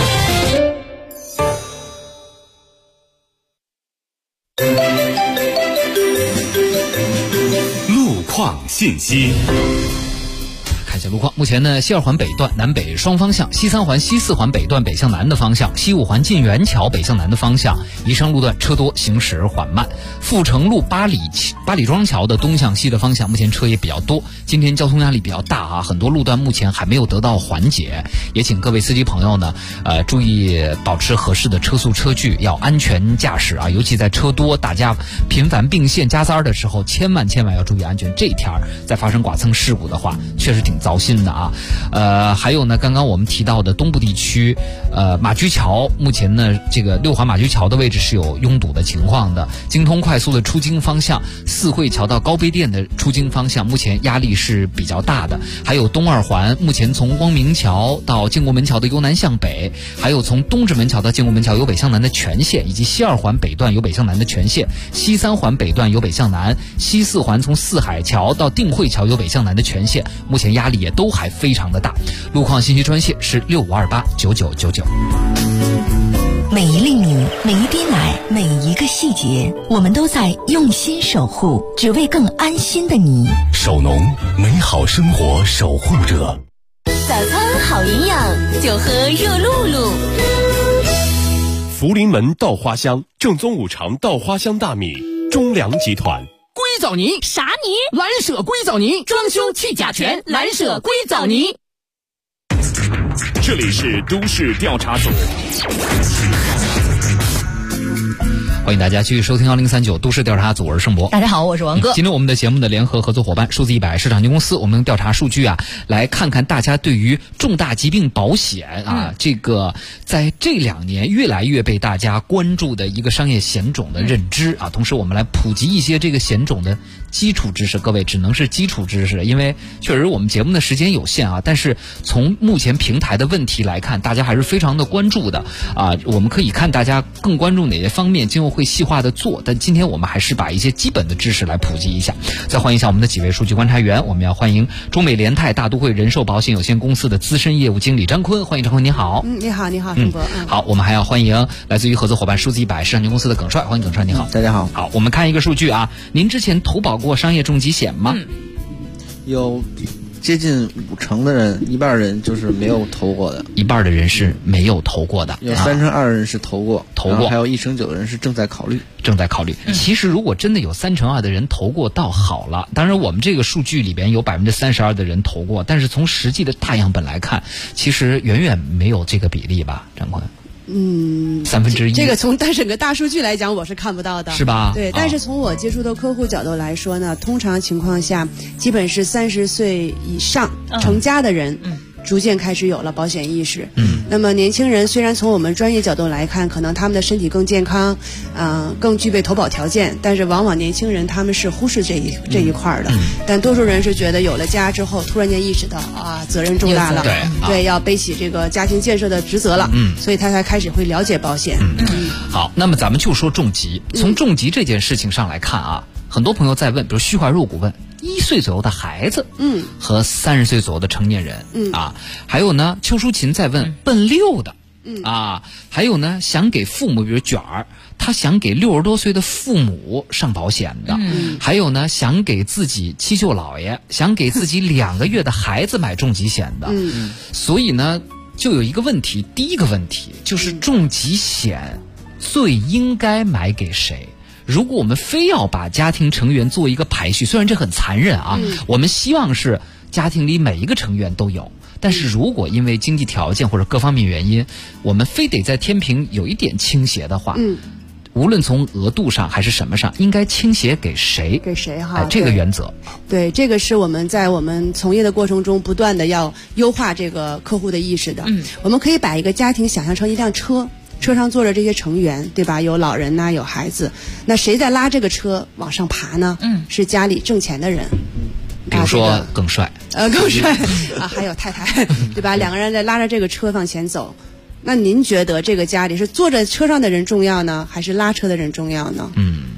路况信息。 看一下路况，目前呢，西二环北段南北双方向，西三环、西四环北段北向南的方向，西五环进元桥北向南的方向，宜昌路段车多，行驶缓慢。阜成路八里庄桥的东向西的方向，目前车也比较多。今天交通压力比较大啊，很多路段目前还没有得到缓解，也请各位司机朋友呢，注意保持合适的车速车距，要安全驾驶啊，尤其在车多、大家频繁并线加塞的时候，千万要注意安全。这一天再发生剐蹭事故的话，确实挺糟心的啊。还有呢，刚刚我们提到的东部地区，马驹桥目前呢，这个六环马驹桥的位置是有拥堵的情况的。京通快速的出京方向，四惠桥到高碑店的出京方向，目前压力是比较大的。还有东二环，目前从光明桥到建国门桥的由南向北，还有从东直门桥到建国门桥由北向南的全线，以及西二环北段由北向南的全线，西三环北段由北向南，西四环从四海桥到定慧桥由北向南的全线，目前压力也都还非常的大。路况信息专线是65289999。 每一粒米，每一滴奶，每一个细节，我们都在用心守护，只为更安心的你。 守农，美好生活守护者。 早餐好营养，就喝热露露。 福临门稻花香，正宗五常稻花香大米，中粮集团。 硅藻泥啥泥？蓝舍硅藻泥，装修去甲醛，蓝舍硅藻泥。 这里是都市调查组。 欢迎大家继续收听2039都市调查组，我是盛博。 大家好，我是王哥。 今天我们的节目的联合合作伙伴数字100市场有限公司，我们用调查数据啊，来看看大家对于重大疾病保险啊，这个在这2年越来越被大家关注的一个商业险种的认知啊。同时我们来普及一些这个险种的基础知识，各位只能是基础知识，因为确实我们节目的时间有限啊。但是从目前平台的问题来看，大家还是非常的关注的啊。我们可以看大家更关注哪些方面，今后们会细化的做，但今天我们还是把一些基本的知识来普及一下。再欢迎一下我们的几位数据观察员，我们要欢迎中美联泰大都会人寿保险有限公司的资深业务经理张坤，欢迎张坤，你好。 你好，盛博。 好，我们还要欢迎来自于合作伙伴数字100市场公司的耿帅，欢迎耿帅，你好。 大家好。 好，我们看一个数据啊，您之前投保过商业重疾险吗？ 有接近50%的人，一半人就是没有投过的， 一半的人是没有投过的， 有2%人是投过，还有1%9的人是正在考虑。 其实如果真的有2%的人投过，倒好了。当然，我们这个数据里边有32%的人投过，但是从实际的大样本来看，其实远远没有这个比例吧，张坤。1/3， 这个从整个大数据来讲，我是看不到的， 是吧？ 对，但是从我接触的客户角度来说呢，通常情况下，基本是30岁以上成家的人，逐渐开始有了保险意识。那么年轻人虽然从我们专业角度来看，可能他们的身体更健康，更具备投保条件，但是往往年轻人他们是忽视这一块的。但多数人是觉得有了家之后，突然间意识到责任重大了，对，要背起这个家庭建设的职责了，所以他才开始会了解保险。 好，那么咱们就说重疾，从重疾这件事情上来看啊，很多朋友在问，比如虚怀若谷问1岁左右的孩子，和30岁左右的成年人，还有呢，邱淑琴在问奔6的，还有呢，想给父母，比如卷儿，他想给60多岁的父母上保险的，还有呢，想给自己七舅姥爷，想给自己2个月的孩子买重疾险的，所以呢，就有一个问题，第一个问题就是重疾险最应该买给谁？如果我们非要把家庭成员做一个排序，虽然这很残忍啊，我们希望是家庭里每一个成员都有，但是如果因为经济条件或者各方面原因，我们非得在天平有一点倾斜的话，无论从额度上还是什么上，应该倾斜给谁？ 给谁哈？ 这个原则。 对，这个是我们在我们从业的过程中不断的要优化这个客户的意识的。我们可以把一个家庭想象成一辆车。车上坐着这些成员，对吧？有老人呐，有孩子，那谁在拉这个车往上爬呢？是家里挣钱的人， 比如说更帅， 更帅还有太太，对吧？2个人在拉着这个车往前走。那您觉得这个家里是坐在车上的人重要呢，还是拉车的人重要呢？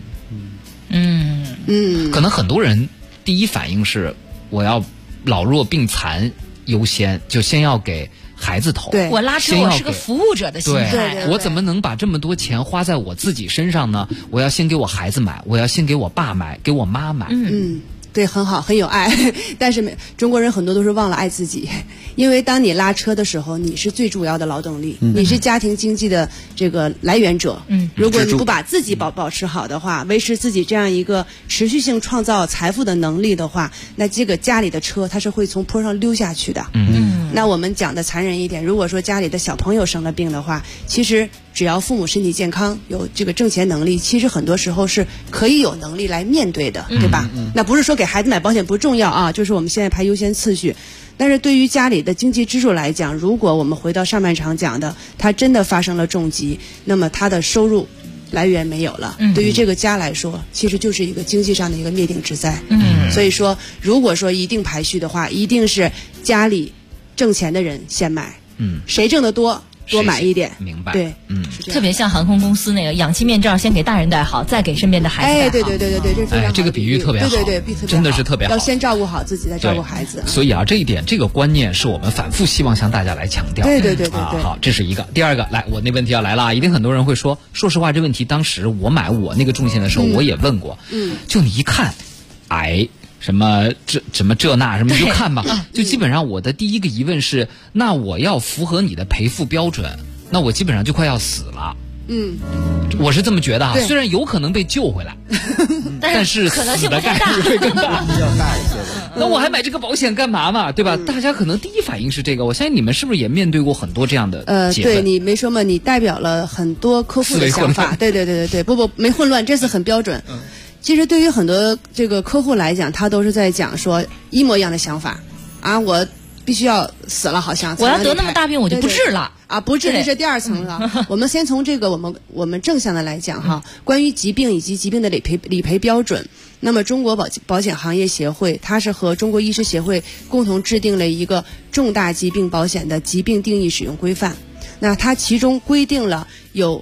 可能很多人第一反应是我要老弱病残优先，就先要给孩子投， 我拉车，我是个服务者的心态， 我怎么能把这么多钱花在我自己身上呢？我要先给我孩子买，我要先给我爸买，给我妈买。 对，很好，很有爱，但是中国人很多都是忘了爱自己，因为当你拉车的时候，你是最主要的劳动力，你是家庭经济的这个来源者。如果你不把自己保持好的话，维持自己这样一个持续性创造财富的能力的话，那这个家里的车它是会从坡上溜下去的。那我们讲的残忍一点，如果说家里的小朋友生了病的话，其实只要父母身体健康，有这个挣钱能力，其实很多时候是可以有能力来面对的，对吧？那不是说给孩子买保险不重要啊，就是我们现在排优先次序。但是对于家里的经济支柱来讲，如果我们回到上半场讲的，他真的发生了重疾，那么他的收入来源没有了，对于这个家来说，其实就是一个经济上的一个灭顶之灾。所以说，如果说一定排序的话，一定是家里挣钱的人先买，谁挣得多买一点， 明白？ 对， 特别像航空公司那个氧气面罩，先给大人戴好，再给身边的孩子戴好。 对，这非常好， 这个比喻特别好， 对， 真的是特别好。 要先照顾好自己，再照顾孩子。 所以啊，这一点，这个观念是我们反复希望向大家来强调。 对。 好，这是一个。第二个，来，我那问题要来了啊！一定很多人会说，说实话，这问题当时我买我那个重险的时候，我也问过。就你一看，癌。什么这那什么就看吧，就基本上我的第一个疑问是，那我要符合你的赔付标准，那我基本上就快要死了。我是这么觉得哈，虽然有可能被救回来，但是死的概率会更大， 比较大一些。 那我还买这个保险干嘛嘛？对吧？大家可能第一反应是这个，我相信你们是不是也面对过很多这样的结论？ 对，你没说嘛，你代表了很多客户的想法。对，不，没混乱，这次很标准。其实对于很多这个客户来讲，他都是在讲说一模一样的想法啊，我必须要死了，好像我要得那么大病我就不治了啊，不治这是第二层了。我们先从这个我们正向的来讲哈，关于疾病以及疾病的理赔标准。那么中国保险行业协会，它是和中国医师协会共同制定了一个重大疾病保险的疾病定义使用规范。那它其中规定了有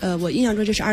我印象中这是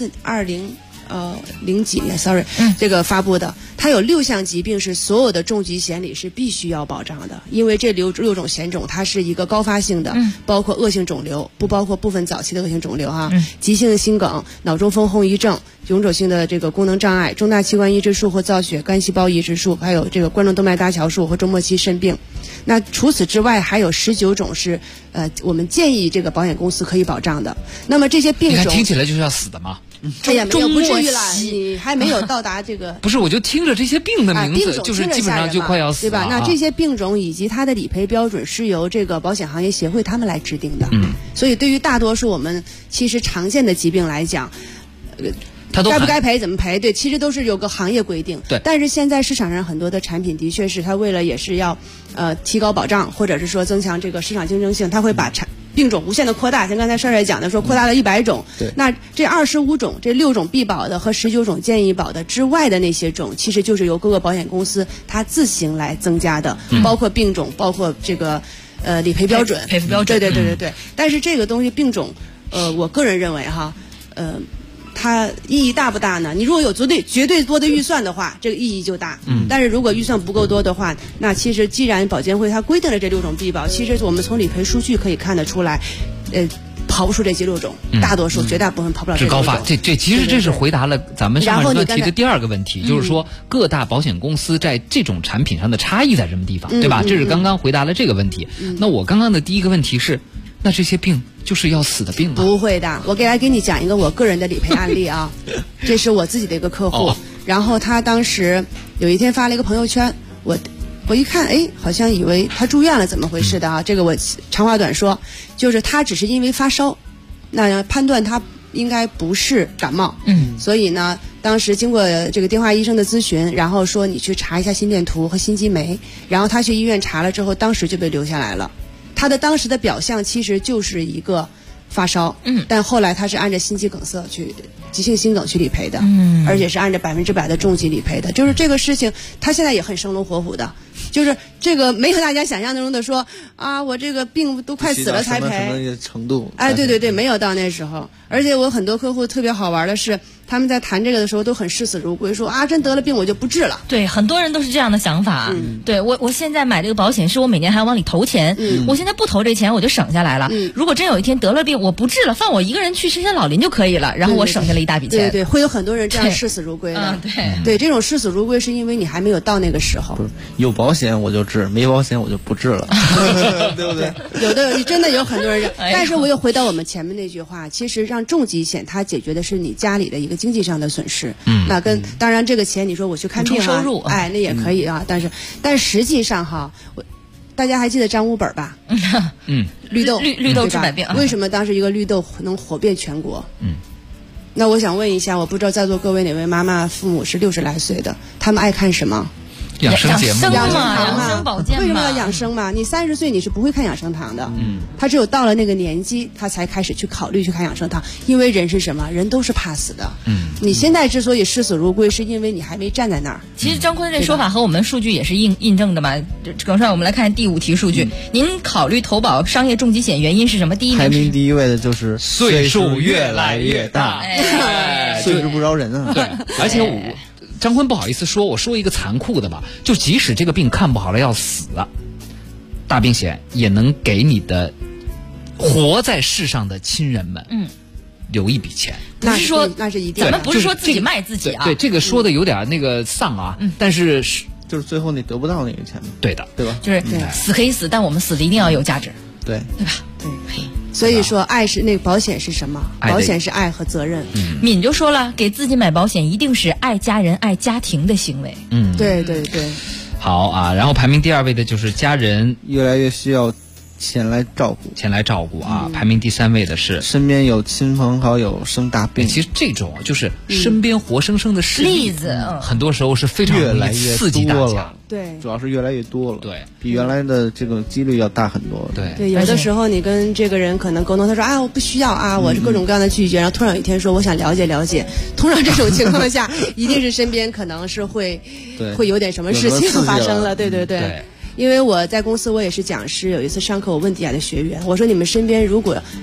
零几年 ，sorry，这个发布的，它有6项疾病是所有的重疾险里是必须要保障的，因为这6种险种它是一个高发性的，包括恶性肿瘤，不包括部分早期的恶性肿瘤哈，急性的心梗、脑中风后遗症、永久性的这个功能障碍、重大器官移植术或造血、干细胞移植术，还有这个冠状动脉搭桥术和终末期肾病。那除此之外，还有19种是我们建议这个保险公司可以保障的。那么这些病种听起来就是要死的嘛。 哎呀，没有不至于了，你还没有到达这个。 不是，我就听着这些病的名字，就是基本上就快要死了， 对吧？那这些病种以及它的理赔标准是由这个保险行业协会他们来制定的。所以对于大多数我们其实常见的疾病来讲，该不该赔怎么赔，对，其实都是有个行业规定。 对。 但是现在市场上很多的产品的确是它为了也是要提高保障，或者是说增强这个市场竞争性，它会把病种无限的扩大，像刚才帅帅讲的说扩大了100种，那这25种，这6种必保的和19种建议保的之外的那些种，其实就是由各个保险公司它自行来增加的，包括病种，包括这个理赔标准， 赔付标准， 对。但是这个东西病种，我个人认为哈，它意义大不大呢？你如果有绝对多的预算的话，这个意义就大。但是如果预算不够多的话，那其实既然保监会它规定了这6种必保，其实我们从理赔数据可以看得出来，跑不出这6种，大多数绝大部分跑不了这6种。 高发，这其实这是回答了咱们上半段提的第2个问题，就是说各大保险公司在这种产品上的差异在什么地方，对吧？这是刚刚回答了这个问题。那我刚刚的第一个问题是，那这些病就是要死的病吗？ 不会的，我给你讲一个我个人的理赔案例啊，这是我自己的一个客户，然后他当时有一天发了一个朋友圈，我一看，好像以为他住院了，怎么回事的啊？这个我长话短说，就是他只是因为发烧，那判断他应该不是感冒，所以呢，当时经过这个电话医生的咨询，然后说你去查一下心电图和心肌酶，然后他去医院查了之后，当时就被留下来了。他的当时的表象其实就是一个发烧，但后来他是按照心肌梗塞去急性心梗去理赔的，而且是按照100%的重疾理赔的。就是这个事情，他现在也很生龙活虎的，就是这个没有大家想象中的说啊，我这个病都快死了才赔， 什么程度？ 哎，对，没有到那时候。而且我很多客户特别好玩的是，他们在谈这个的时候都很视死如归，说啊，真得了病我就不治了。 对，很多人都是这样的想法。对我现在买这个保险，是我每年还要往里投钱，我现在不投这钱我就省下来了。如果真有一天得了病，我不治了，放我一个人去深山老林就可以了，然后我省下了一大笔钱。 对，会有很多人这样视死如归的。对，这种视死如归是因为你还没有到那个时候。 有保险我就治，没保险我就不治了，对不对？ 真的有很多人，但是我又回到我们前面那句话，其实让重疾险它解决的是你家里的一个经济上的损失。那当然这个钱你说我去看病收入， 那也可以啊。但实际上哈，大家还记得张五本吧？绿豆治百病， 为什么当时一个绿豆能火遍全国？那我想问一下，我不知道在座各位哪位妈妈父母是60来岁的，他们爱看什么？ 养生节目， 养生保健嘛。 为什么要养生嘛？你30岁你是不会看养生堂的，他只有到了那个年纪，他才开始去考虑去看养生堂。因为人是什么？人都是怕死的。你现在之所以视死如归，是因为你还没站在那儿。 其实张坤这说法和我们数据也是印证的嘛。耿帅，我们来看第5题数据。您考虑投保商业重疾险原因是什么？ 排名第1位的就是岁数越来越大， 岁数不饶人啊。 对，而且张坤不好意思说，我说一个残酷的吧，就即使这个病看不好了要死了，大病险也能给你的活在世上的亲人们留一笔钱。 那是说那是一定， 咱们不是说自己卖自己啊。 对，这个说的有点那个丧啊，但是就是最后你得不到那个钱嘛。 对的， 对吧？ 就是死可以死，但我们死的一定要有价值。 对吧？ 对。所以说，爱是那个保险是什么？保险是爱和责任。 敏就说了，给自己买保险一定是爱家人、爱家庭的行为。 对。 好啊，然后排名第2位的就是家人越来越需要钱来照顾啊。排名第3位的是身边有亲朋好友生大病。 其实这种就是身边活生生的例子， 很多时候是非常越来越刺激大家。 对， 主要是越来越多了。 对， 比原来的这个几率要大很多。 对，有的时候你跟这个人可能沟通，他说啊我不需要啊，我是各种各样的拒绝，然后突然有一天说我想了解了解。通常这种情况下，一定是身边可能是会有点什么事情发生了。对。因为我在公司我也是讲师，有一次上课我问底下的学员，我说你们身边如果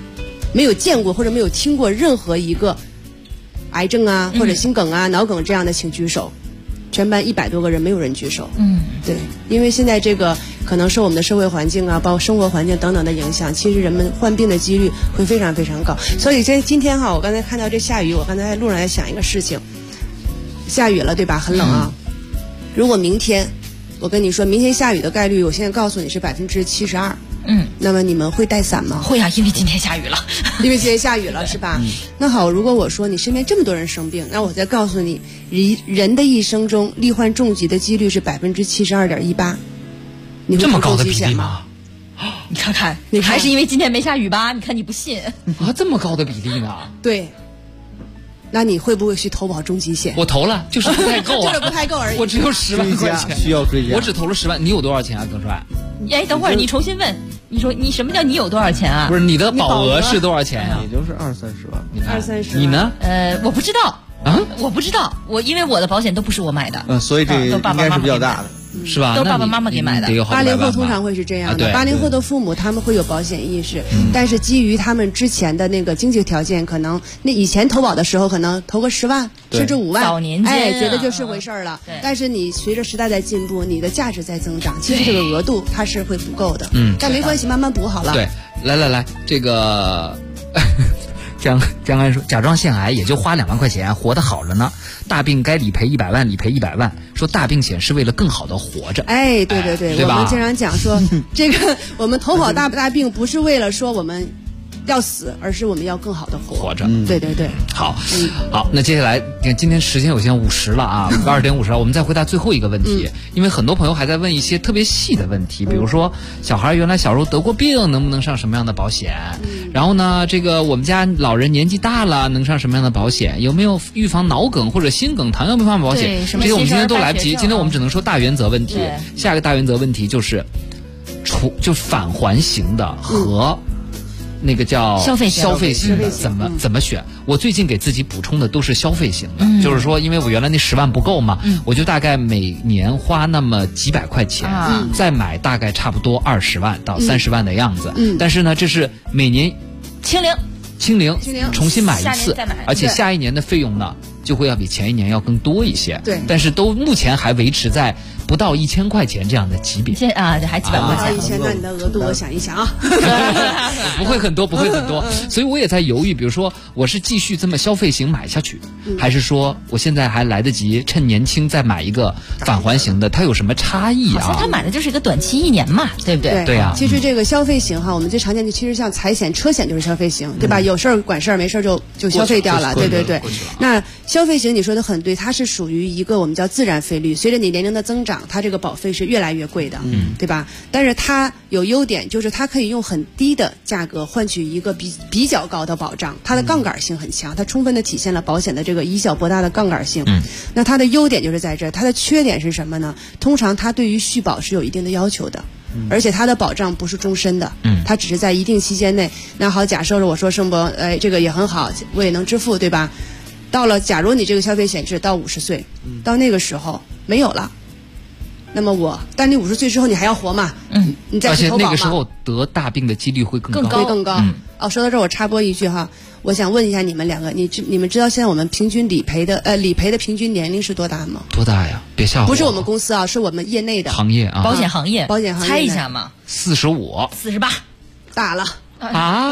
没有见过或者没有听过任何一个癌症啊或者心梗啊、脑梗这样的，请举手。全班100多个人没有人举手。对，因为现在这个可能受我们的社会环境啊，包括生活环境等等的影响，其实人们患病的几率会非常非常高。所以今天哈，我刚才看到这下雨，我刚才在路上在想一个事情，下雨了对吧？很冷啊。如果明天，我跟你说明天下雨的概率，我现在告诉你是72%。那么你们会带伞吗？ 会啊，因为今天下雨了。 因为今天下雨了是吧？那好，如果我说你身边这么多人生病，那我再告诉你，人的一生中罹患重疾的几率是72.18%。你会这么高的比例吗？ 你看看，你还是因为今天没下雨吧？你看你不信啊，这么高的比例呢？ 对。那你会不会去投保重疾险？ 我投了，就是不太够啊， 就是不太够而已。 我只有10万块钱， 需要追加。 我只投了10万，你有多少钱啊，耿帅？ 哎，等会儿你重新问，你说你什么叫你有多少钱啊？ 不是你的保额是多少钱呀？ 也就是20-30万。 20-30万。 你呢？ 我不知道啊，我不知道，因为我的保险都不是我买的。 所以这应该是比较大的。 是吧？ 都是爸爸妈妈给买的。 80后通常会是这样的，80后的父母他们会有保险意识，但是基于他们之前的那个经济条件，可能那以前投保的时候可能投个10万甚至5万， 早年间觉得就是回事儿了。但是你随着时代在进步，你的价值在增长，其实这个额度它是会不够的。但没关系，慢慢补好了。 对，来，这个。张安说，甲状腺癌也就花2万块钱，活得好着呢。大病该理赔100万，理赔100万。说大病险是为了更好的活着。 对， 对吧？ 我们经常讲说，这个我们投保大病不是为了说我们要死，而是我们要更好的活着。 对。 好，那接下来今天时间有限，50了啊，22点50了，我们再回答最后一个问题，因为很多朋友还在问一些特别细的问题，比如说小孩原来小时候得过病，能不能上什么样的保险？然后呢，这个我们家老人年纪大了，能上什么样的保险？有没有预防脑梗或者心梗、糖尿病方面保险？这些我们今天都来不及，今天我们只能说大原则问题。下一个大原则问题就是返还型的和那个叫消费型的怎么选？我最近给自己补充的都是消费型的，就是说，因为我原来那10万不够嘛，我就大概每年花那么几百块钱，再买大概差不多20万到30万的样子。但是呢，这是每年清零重新买一次，而且下一年的费用呢就会要比前一年要更多一些。 对， 但是都目前还维持在不到1000块钱这样的级别。 还几百块钱。 1000，那你的额度我想一想啊， 不会很多。所以我也在犹豫，比如说我是继续这么消费型买下去，还是说我现在还来得及趁年轻再买一个返还型的？它有什么差异啊？ 好像他买的就是一个短期1年嘛，对不对？ 对呀。 其实这个消费型哈，我们最常见的其实像财险、车险就是消费型，对吧？有事儿管事儿，没事儿就消费掉了。对。那消费型你说的很对，它是属于一个我们叫自然费率，随着你年龄的增长，它这个保费是越来越贵的，对吧？但是它有优点，就是它可以用很低的价格换取一个比较高的保障，它的杠杆性很强，它充分的体现了保险的这个以小博大的杠杆性。那它的优点就是在这儿，它的缺点是什么呢？通常它对于续保是有一定的要求的。而且它的保障不是终身的，它只是在一定期间内。那好，假设我说盛博，这个也很好，我也能支付，对吧？到了，假如你这个消费险是到50岁，到那个时候没有了，那么但你50岁之后你还要活嘛？你再去投保嘛？ 而且那个时候得大病的几率会更高。 说到这儿我插播一句哈，我想问一下你们两个，你们知道现在我们平均理赔的平均年龄是多大吗？ 多大呀？别吓我！ 不是我们公司啊，是我们业内的行业啊， 保险行业，猜一下嘛 ？45、 48， 大了啊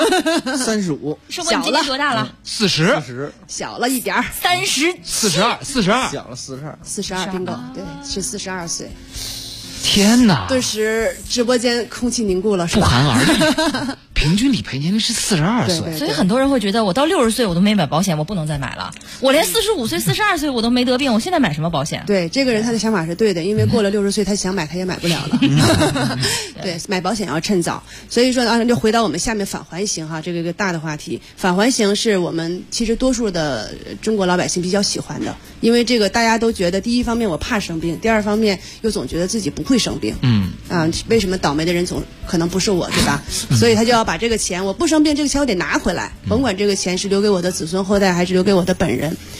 ，35， 小了多大了 ？40， 小了一点儿 ，42， 小了 42，bingo，对，是42岁。 天哪！ 顿时直播间空气凝固了， 不寒而栗。平均理赔年龄是42岁， 所以很多人会觉得我到60岁我都没买保险，我不能再买了。我连45岁、42岁我都没得病，我现在买什么保险？ 对，这个人他的想法是对的，因为过了60岁，他想买他也买不了了。对，买保险要趁早。所以说啊，就回到我们下面返还型哈，这个一个大的话题。返还型是我们其实多数的中国老百姓比较喜欢的，因为这个大家都觉得，第一方面我怕生病，第二方面又总觉得自己不会生病。为什么倒霉的人总可能不是我，对吧？所以他就要把这个钱，我不生病，这个钱我得拿回来，甭管这个钱是留给我的子孙后代还是留给我的本人。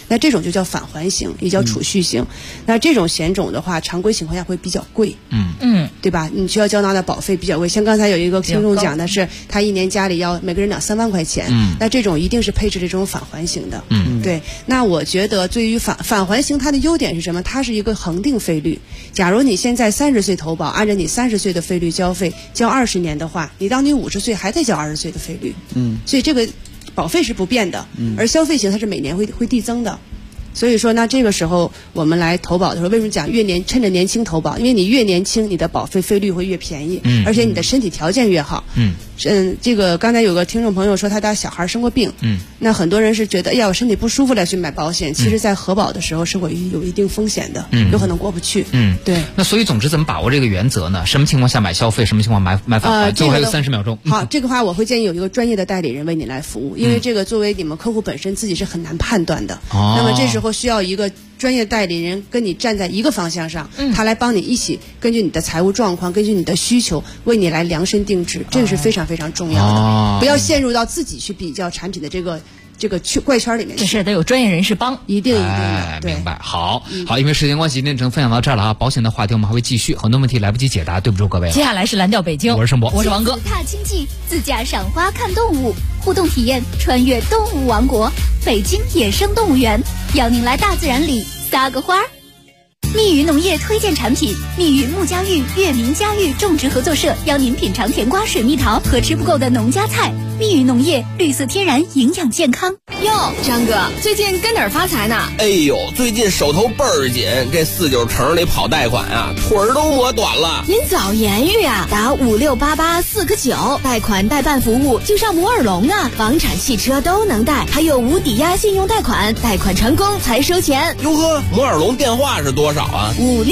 那这种就叫返还型，也叫储蓄型。那这种险种的话，常规情况下会比较贵，对吧？你需要交纳的保费比较贵。像刚才有一个听众讲的是，他一年家里要每个人2-3万块钱，那这种一定是配置这种返还型的，对。那我觉得对于返还型，它的优点是什么？它是一个恒定费率。假如你现在30岁投保，按照你30岁的费率交费，交20年的话，你当你50岁还在交20岁的费率，所以这个保费是不变的，而消费型它是每年会递增的。所以说呢，这个时候我们来投保的时候，为什么讲趁着年轻投保？因为你越年轻，你的保费费率会越便宜，而且你的身体条件越好。这个刚才有个听众朋友说他家小孩生过病，那很多人是觉得，哎呀，我身体不舒服了去买保险，其实在核保的时候是会有一定风险的，有可能过不去。对。 那所以总之怎么把握这个原则呢？什么情况下买消费，什么情况买返还？最后还有30秒钟。 好，这个话我会建议有一个专业的代理人为你来服务，因为这个作为你们客户本身自己是很难判断的。那么这时候需要一个专业代理人跟你站在一个方向上，他来帮你一起根据你的财务状况，根据你的需求为你来量身定制，这个是非常非常重要的。不要陷入到自己去比较产品的这个怪圈里面去， 这是得有专业人士帮， 一定的。 明白。好，因为时间关系，今天只能分享到这儿了啊。保险的话题我们还会继续，很多问题来不及解答，对不住各位。 接下来是蓝调北京， 我是盛博， 我是王哥。 踏青记，自驾赏花看动物，互动体验穿越动物王国，北京野生动物园，邀您来大自然里撒个花儿。密语农业推荐产品：密语木家峪月明家峪种植合作社邀您品尝甜瓜、水蜜桃和吃不够的农家菜。密语农业，绿色天然，营养健康。 哟，张哥，最近跟哪儿发财呢？ 哎呦，最近手头倍儿紧，这49城里跑贷款啊，腿儿都磨短了。 您早言语啊，打5688-4个9，贷款代办服务就上摩尔龙啊，房产、汽车都能贷，还有无抵押信用贷款，贷款成功才收钱。 哟呵，摩尔龙电话是多少啊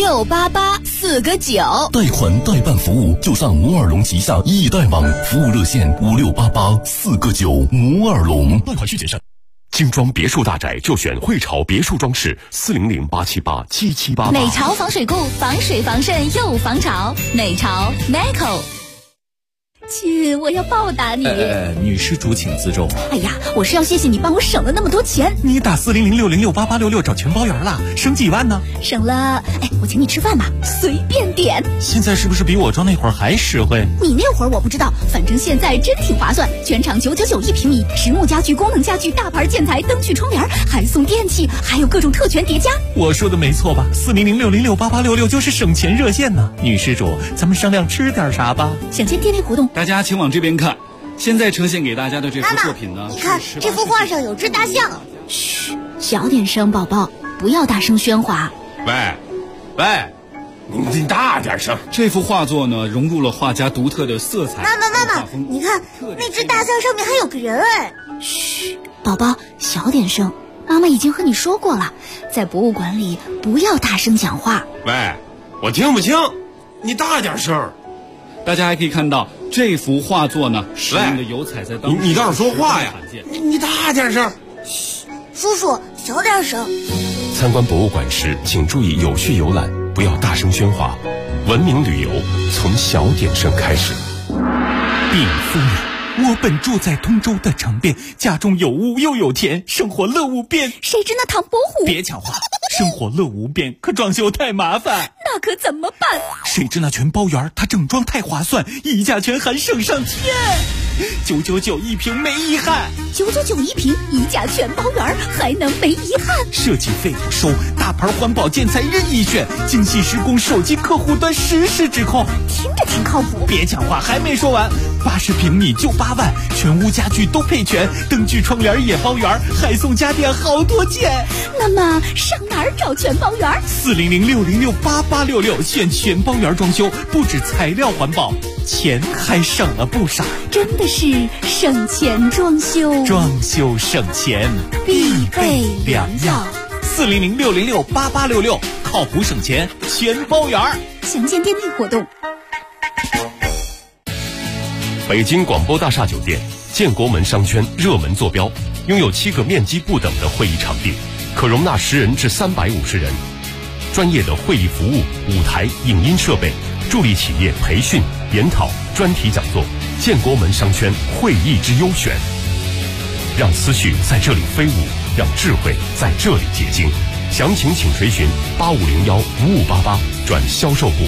？5688-4个9。 贷款代办服务就上摩尔龙旗下易贷网，服务热线5688-4个9，摩尔龙。 贷款需谨慎。精装别墅大宅就选汇潮别墅装饰，400-878-7788。 美潮防水固，防水防渗又防潮。美潮 Meco。亲，我要报答你。 女施主请自重。 哎呀，我是要谢谢你帮我省了那么多钱。 你打400-606-8866找全包圆了，省几万呢？ 省了，我请你吃饭吧，随便点。 现在是不是比我装那会儿还实惠？ 你那会儿我不知道，反正现在真挺划算，全场999一平米，实木家具、功能家具、大牌建材、灯具、窗帘，还送电器，还有各种特权叠加。 我说的没错吧？400-606-8866就是省钱热线呢。女施主，咱们商量吃点啥吧？ 享签电力活动。 大家请往这边看，现在呈现给大家的这幅作品呢， 你看这幅画上有只大象。 嘘，小点声，宝宝，不要大声喧哗。 喂，你大点声。这幅画作呢，融入了画家独特的色彩。 妈妈，你看那只大象上面还有个人哎。 嘘，宝宝，小点声。妈妈已经和你说过了，在博物馆里不要大声讲话。 喂，我听不清，你大点声。大家还可以看到这幅画作呢，使用的油彩在当时你倒是说话呀！你大点声。 嘘，叔叔小点声。 参观博物馆时，请注意有序游览，不要大声喧哗。文明旅游从小点声开始。 禀夫人，我本住在通州的城边，家中有屋又有田，生活乐无边。 谁知那唐伯虎？ 别抢话，生活乐无边，可装修太麻烦。 那可怎么办？ 谁知那全包园，它整装太划算，溢价全含省上天，999一平没遗憾。 999一平，溢价全包园，还能没遗憾？ 设计费不收，大牌环保建材任意选，精细施工，手机客户端实时指控。 听着挺靠谱。 别抢话，还没说完，80平米就8万，全屋家具都配全，灯具窗帘也包圆，还送家电好多件。 那么上哪儿找全包园 ？400-606-8866，选全包园装修，不止材料环保，钱还省了不少。 真的是省钱装修， 装修省钱必备良药。 400-606-8866，靠谱省钱全包圆。 详见店内活动。 北京广播大厦酒店建国门商圈热门坐标，拥有7个面积不等的会议场地，可容纳10人至350人。专业的会议服务、舞台、影音设备，助力企业培训、研讨、专题讲座。建国门商圈会议之优选，让思绪在这里飞舞， 让智慧在这里结晶。详情请垂询85015588转销售部。